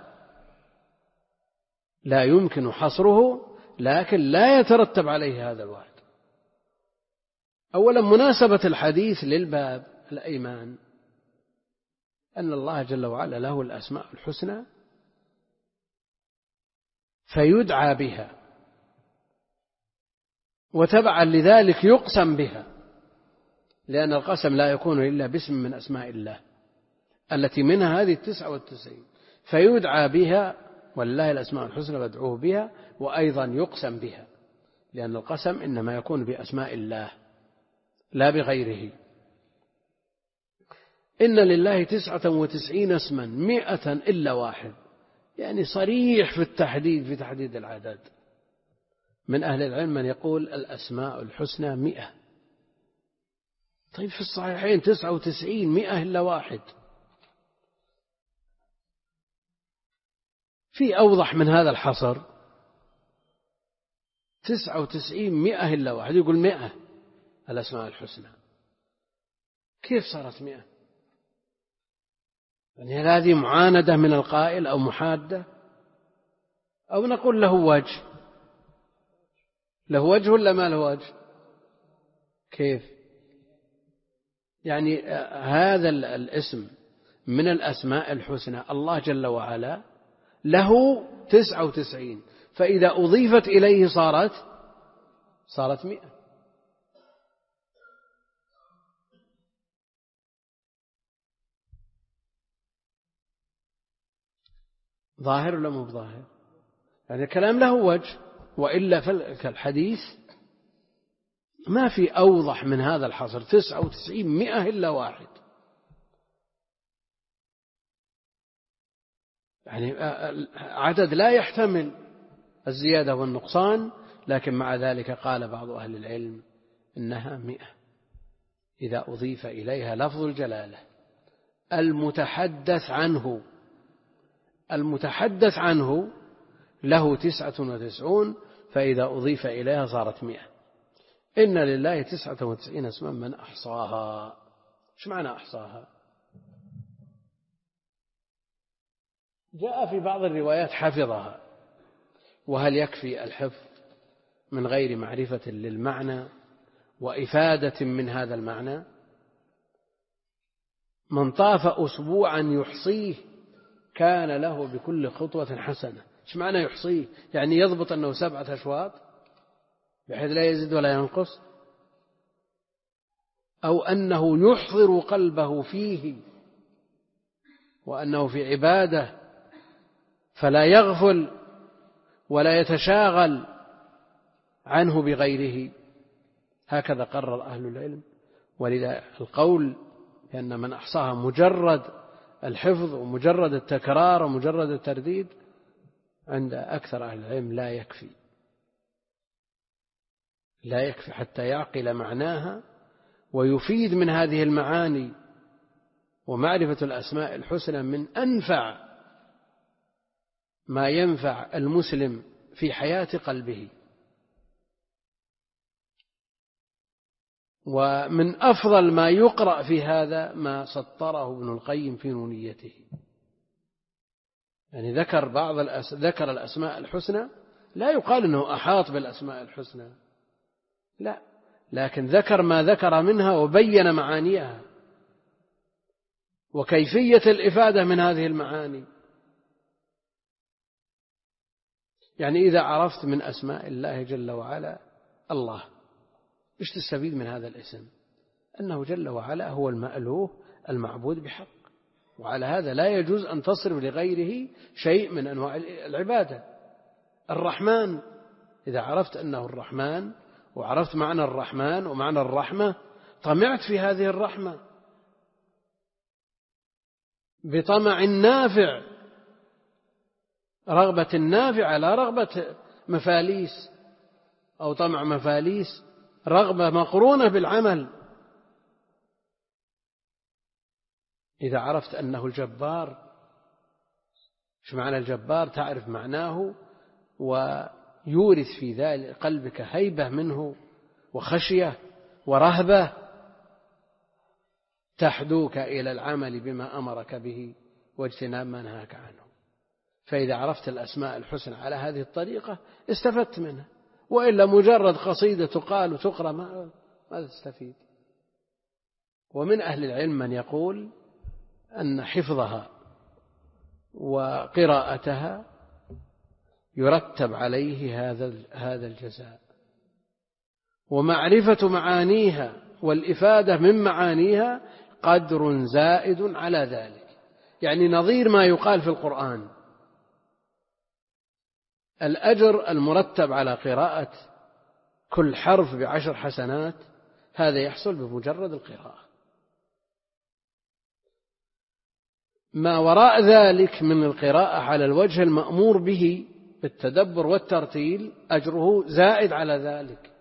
لا يمكن حصره، لكن لا يترتب عليه هذا الوعد. أولا مناسبة الحديث للباب الأيمان أن الله جل وعلا له الأسماء الحسنى فيدعى بها، وتبعا لذلك يقسم بها، لأن القسم لا يكون إلا باسم من أسماء الله التي منها هذه التسعة والتسعين، فيدعى بها، ولله الأسماء الحسنى فادعوه بها، وأيضا يقسم بها، لأن القسم إنما يكون بأسماء الله لا بغيره. إن لله تسعة وتسعين اسما مئة إلا واحد، يعني صريح في التحديد في تحديد العدد. من أهل العلم من يقول الأسماء الحسنى مئة. طيب في الصحيحين تسعة وتسعين مئة إلا واحد، في أوضح من هذا الحصر؟ تسعة وتسعين مئة إلا واحد، يقول مئة الأسماء الحسنى، كيف صارت مئة؟ يعني هذه معاندة من القائل أو محادة، أو نقول له وجه، له وجه ولا ما له وجه؟ كيف؟ يعني هذا الاسم من الأسماء الحسنى الله جل وعلا له تسعة وتسعين، فإذا أضيفت إليه صارت صارت مئة. ظاهر ولا مو ظاهر؟ يعني الكلام له وجه، وإلا فالحديث ما في أوضح من هذا الحصر، تسعة وتسعين مئة إلا واحد. يعني عدد لا يحتمل الزيادة والنقصان، لكن مع ذلك قال بعض أهل العلم إنها مئة إذا أضيف إليها لفظ الجلالة. المتحدث عنه المتحدث عنه له تسعة وتسعون، فإذا أضيف إليها صارت مئة. إن لله تسعة وتسعين اسما من أحصاها. إيش معنى أحصاها؟ جاء في بعض الروايات حفظها، وهل يكفي الحفظ من غير معرفة للمعنى وإفادة من هذا المعنى؟ من طاف أسبوعا يحصيه كان له بكل خطوة حسنة. إيش معنى يحصيه؟ يعني يضبط أنه سبعة أشواط؟ بحيث لا يزيد ولا ينقص، أو أنه يحضر قلبه فيه وأنه في عبادة فلا يغفل ولا يتشاغل عنه بغيره. هكذا قرر أهل العلم. ولذا القول بأن من أحصاها مجرد الحفظ ومجرد التكرار ومجرد الترديد عند أكثر أهل العلم لا يكفي، لا يكفي حتى يعقل معناها ويفيد من هذه المعاني. ومعرفة الأسماء الحسنى من أنفع ما ينفع المسلم في حياة قلبه، ومن أفضل ما يقرأ في هذا ما سطره ابن القيم في نونيته. يعني ذكر بعض الأس... ذكر الأسماء الحسنى، لا يقال أنه أحاط بالأسماء الحسنى، لا، لكن ذكر ما ذكر منها وبين معانيها وكيفية الإفادة من هذه المعاني. يعني إذا عرفت من أسماء الله جل وعلا الله، إيش تستفيد من هذا الاسم؟ أنه جل وعلا هو المألوه المعبود بحق، وعلى هذا لا يجوز أن تصرف لغيره شيء من أنواع العبادة. الرحمن، إذا عرفت أنه الرحمن وعرفت معنى الرحمن ومعنى الرحمة طمعت في هذه الرحمة بطمع نافع، رغبة نافعة لا رغبة مفاليس أو طمع مفاليس، رغبة مقرونة بالعمل. إذا عرفت أنه الجبار، شو معنى الجبار؟ تعرف معناه ويورث في ذلك قلبك هيبة منه وخشية ورهبة تحدوك إلى العمل بما أمرك به واجتناب ما نهاك عنه. فإذا عرفت الأسماء الحسنى على هذه الطريقة استفدت منها، وإلا مجرد قصيدة تقال وتقرأ ما ماذا تستفيد؟ ومن أهل العلم من يقول أن حفظها وقراءتها يرتب عليه هذا هذا الجزاء، ومعرفة معانيها والإفادة من معانيها قدر زائد على ذلك. يعني نظير ما يقال في القرآن، الأجر المرتب على قراءة كل حرف بعشر حسنات هذا يحصل بمجرد القراءة. ما وراء ذلك من القراءة على الوجه المأمور به بالتدبر والترتيل أجره زائد على ذلك.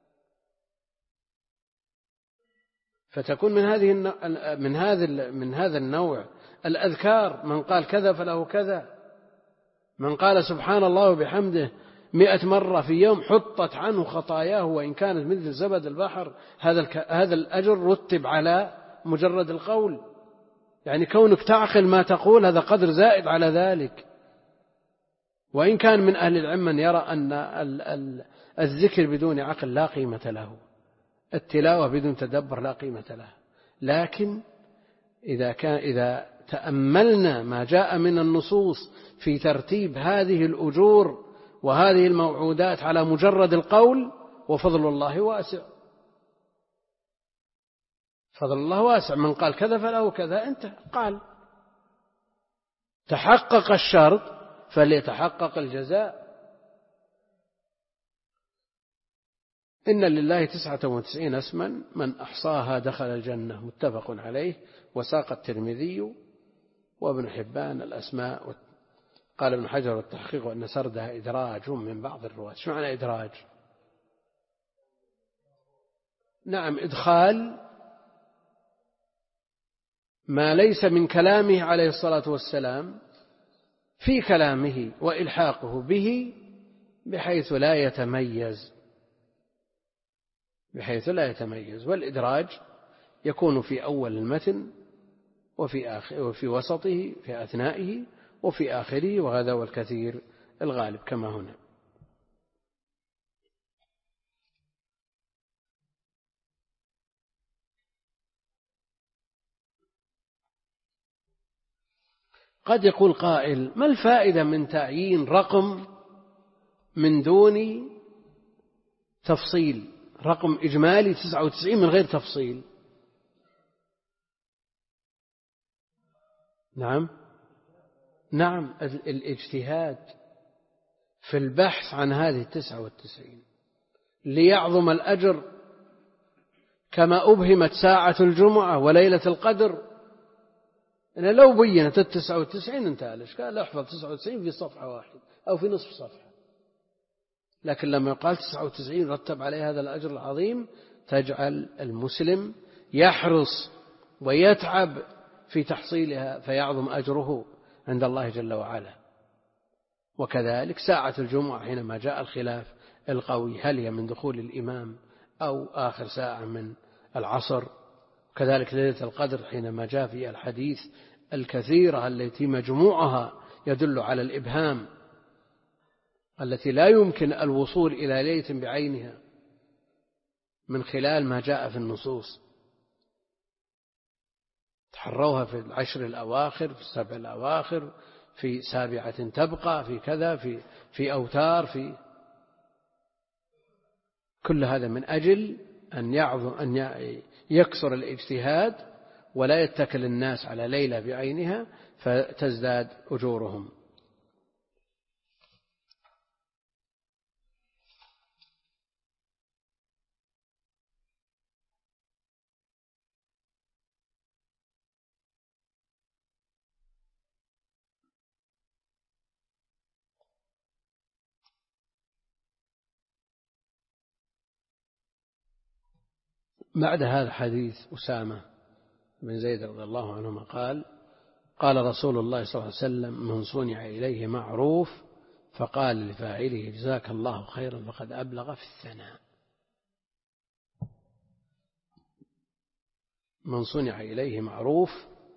فتكون من هذه من هذا من هذا النوع الأذكار، من قال كذا فله كذا، من قال سبحان الله وبحمده مئة مرة في يوم حطت عنه خطاياه وإن كانت مثل زبد البحر، هذا هذا الأجر رتب على مجرد القول. يعني كونك تعقل ما تقول هذا قدر زائد على ذلك. وإن كان من أهل العلم من يرى أن الذكر بدون عقل لا قيمة له، التلاوة بدون تدبر لا قيمة له، لكن إذا كان إذا تأملنا ما جاء من النصوص في ترتيب هذه الأجور وهذه الموعودات على مجرد القول، وفضل الله واسع، فضل الله واسع، من قال كذا فله كذا انت قال. تحقق الشرط فليتحقق الجزاء. إن لله تسعة وتسعين اسما من أحصاها دخل الجنة، متفق عليه. وساق الترمذي وابن حبان الأسماء. قال ابن حجر والتحقيق أن سردها إدراج من بعض الرواة. شو معنى إدراج؟ نعم، إدخال ما ليس من كلامه عليه الصلاة والسلام في كلامه وإلحاقه به بحيث لا يتميز بحيث لا يتميز والإدراج يكون في أول المتن وفي آخر وفي وسطه في أثنائه وفي آخره، وهذا هو الكثير الغالب كما هنا. قد يقول قائل: ما الفائدة من تعيين رقم من دون تفصيل، رقم إجمالي تسعة وتسعين من غير تفصيل. نعم نعم الاجتهاد في البحث عن هذه التسعة والتسعين ليعظم الأجر، كما أبهمت ساعة الجمعة وليلة القدر. إن لو بينت التسعة والتسعين انتهى الإشكال، احفظ تسعة وتسعين في صفحة واحدة أو في نصف صفحة، لكن لما يقال تسعة وتسعين رتب عليه هذا الأجر العظيم تجعل المسلم يحرص ويتعب في تحصيلها فيعظم أجره عند الله جل وعلا. وكذلك ساعة الجمعة حينما جاء الخلاف القوي هل هي من دخول الإمام أو آخر ساعة من العصر، كذلك ليلة القدر حينما جاء في الحديث الكثيرة التي مجموعها يدل على الإبهام، التي لا يمكن الوصول إلى ليلة بعينها من خلال ما جاء في النصوص. تحروها في العشر الأواخر، في السبع الأواخر، في سابعة تبقى، في كذا، في في أوتار، في كل هذا من أجل أن يعظم أن يكسر الاجتهاد ولا يتكل الناس على ليلة بعينها فتزداد أجورهم. بعد هذا الحديث أسامة بن زيد رضي الله عنهما قال: قال رسول الله صلى الله عليه وسلم: من صنع إليه معروف فقال لفاعله جزاك الله خيرا فقد أبلغ في الثناء. من صنع إليه معروف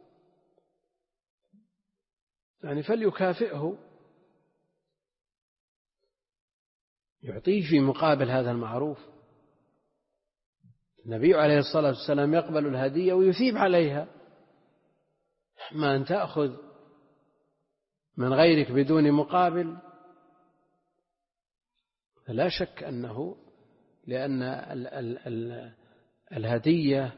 يعني فليكافئه، يعطيه في مقابل هذا المعروف. النبي عليه الصلاة والسلام يقبل الهدية ويثيب عليها، ما أن تأخذ من غيرك بدون مقابل. لا شك أنه لأن ال ال ال الهدية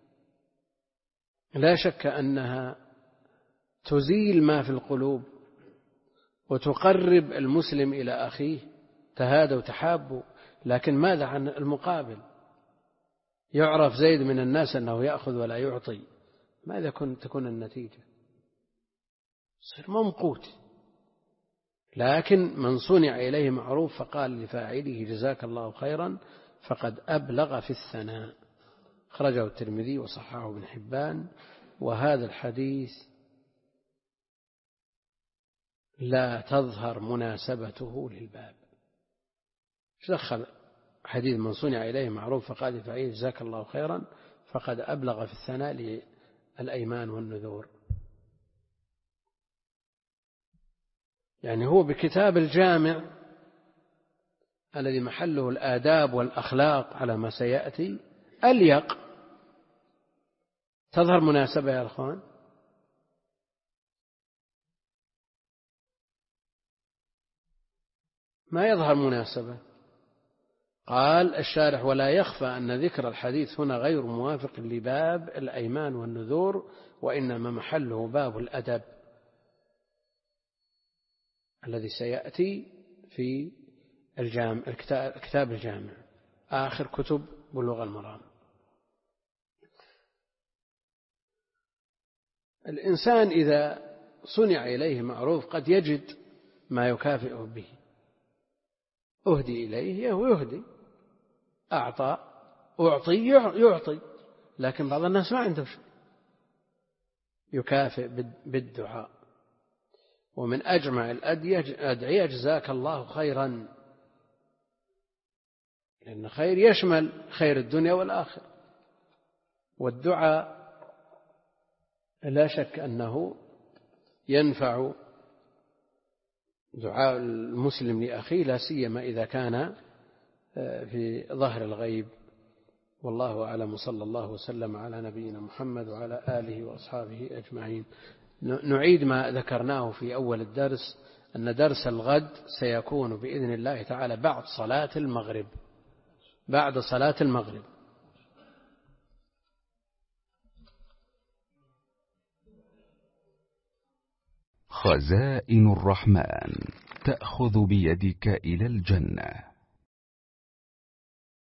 لا شك أنها تزيل ما في القلوب وتقرب المسلم إلى أخيه، تهادوا تحابوا. لكن ماذا عن المقابل؟ يعرف زيد من الناس أنه يأخذ ولا يعطي، ماذا تكون النتيجة؟ صير ممقوت. لكن من صنع إليه معروف فقال لفاعله جزاك الله خيرا فقد أبلغ في الثناء. خرجه الترمذي وصححه ابن حبان. وهذا الحديث لا تظهر مناسبته للباب. ايش دخل حديث من صنع إليه معروف فقال لفاعله جزاك الله خيرا فقد أبلغ في الثناء للأيمان والنذور؟ يعني هو بكتاب الجامع الذي محله الآداب والأخلاق على ما سيأتي أليق. تظهر مناسبة يا أخوان؟ ما يظهر مناسبة. قال الشارح: ولا يخفى أن ذكر الحديث هنا غير موافق لباب الأيمان والنذور، وإنما محله باب الأدب الذي سيأتي في الجامع الكتاب الجامع آخر كتب بلوغ المرام. الإنسان إذا صنع إليه معروف قد يجد ما يكافئه به. أهدي إليه ويهدي، أعطى أعطي يعطي، لكن بعض الناس ما عنده شيء يكافئ بالدعاء. ومن أجمع الأدعية جزاك الله خيرا، لأن خير يشمل خير الدنيا والآخرة. والدعاء لا شك أنه ينفع دعاء المسلم لأخيه، لا سيما إذا كان في ظهر الغيب. والله أعلم، صلى الله وسلم على نبينا محمد وعلى آله وأصحابه أجمعين. نعيد ما ذكرناه في أول الدرس، أن درس الغد سيكون بإذن الله تعالى بعد صلاة المغرب. بعد صلاة المغرب. خزائن الرحمن تأخذ بيدك إلى الجنة.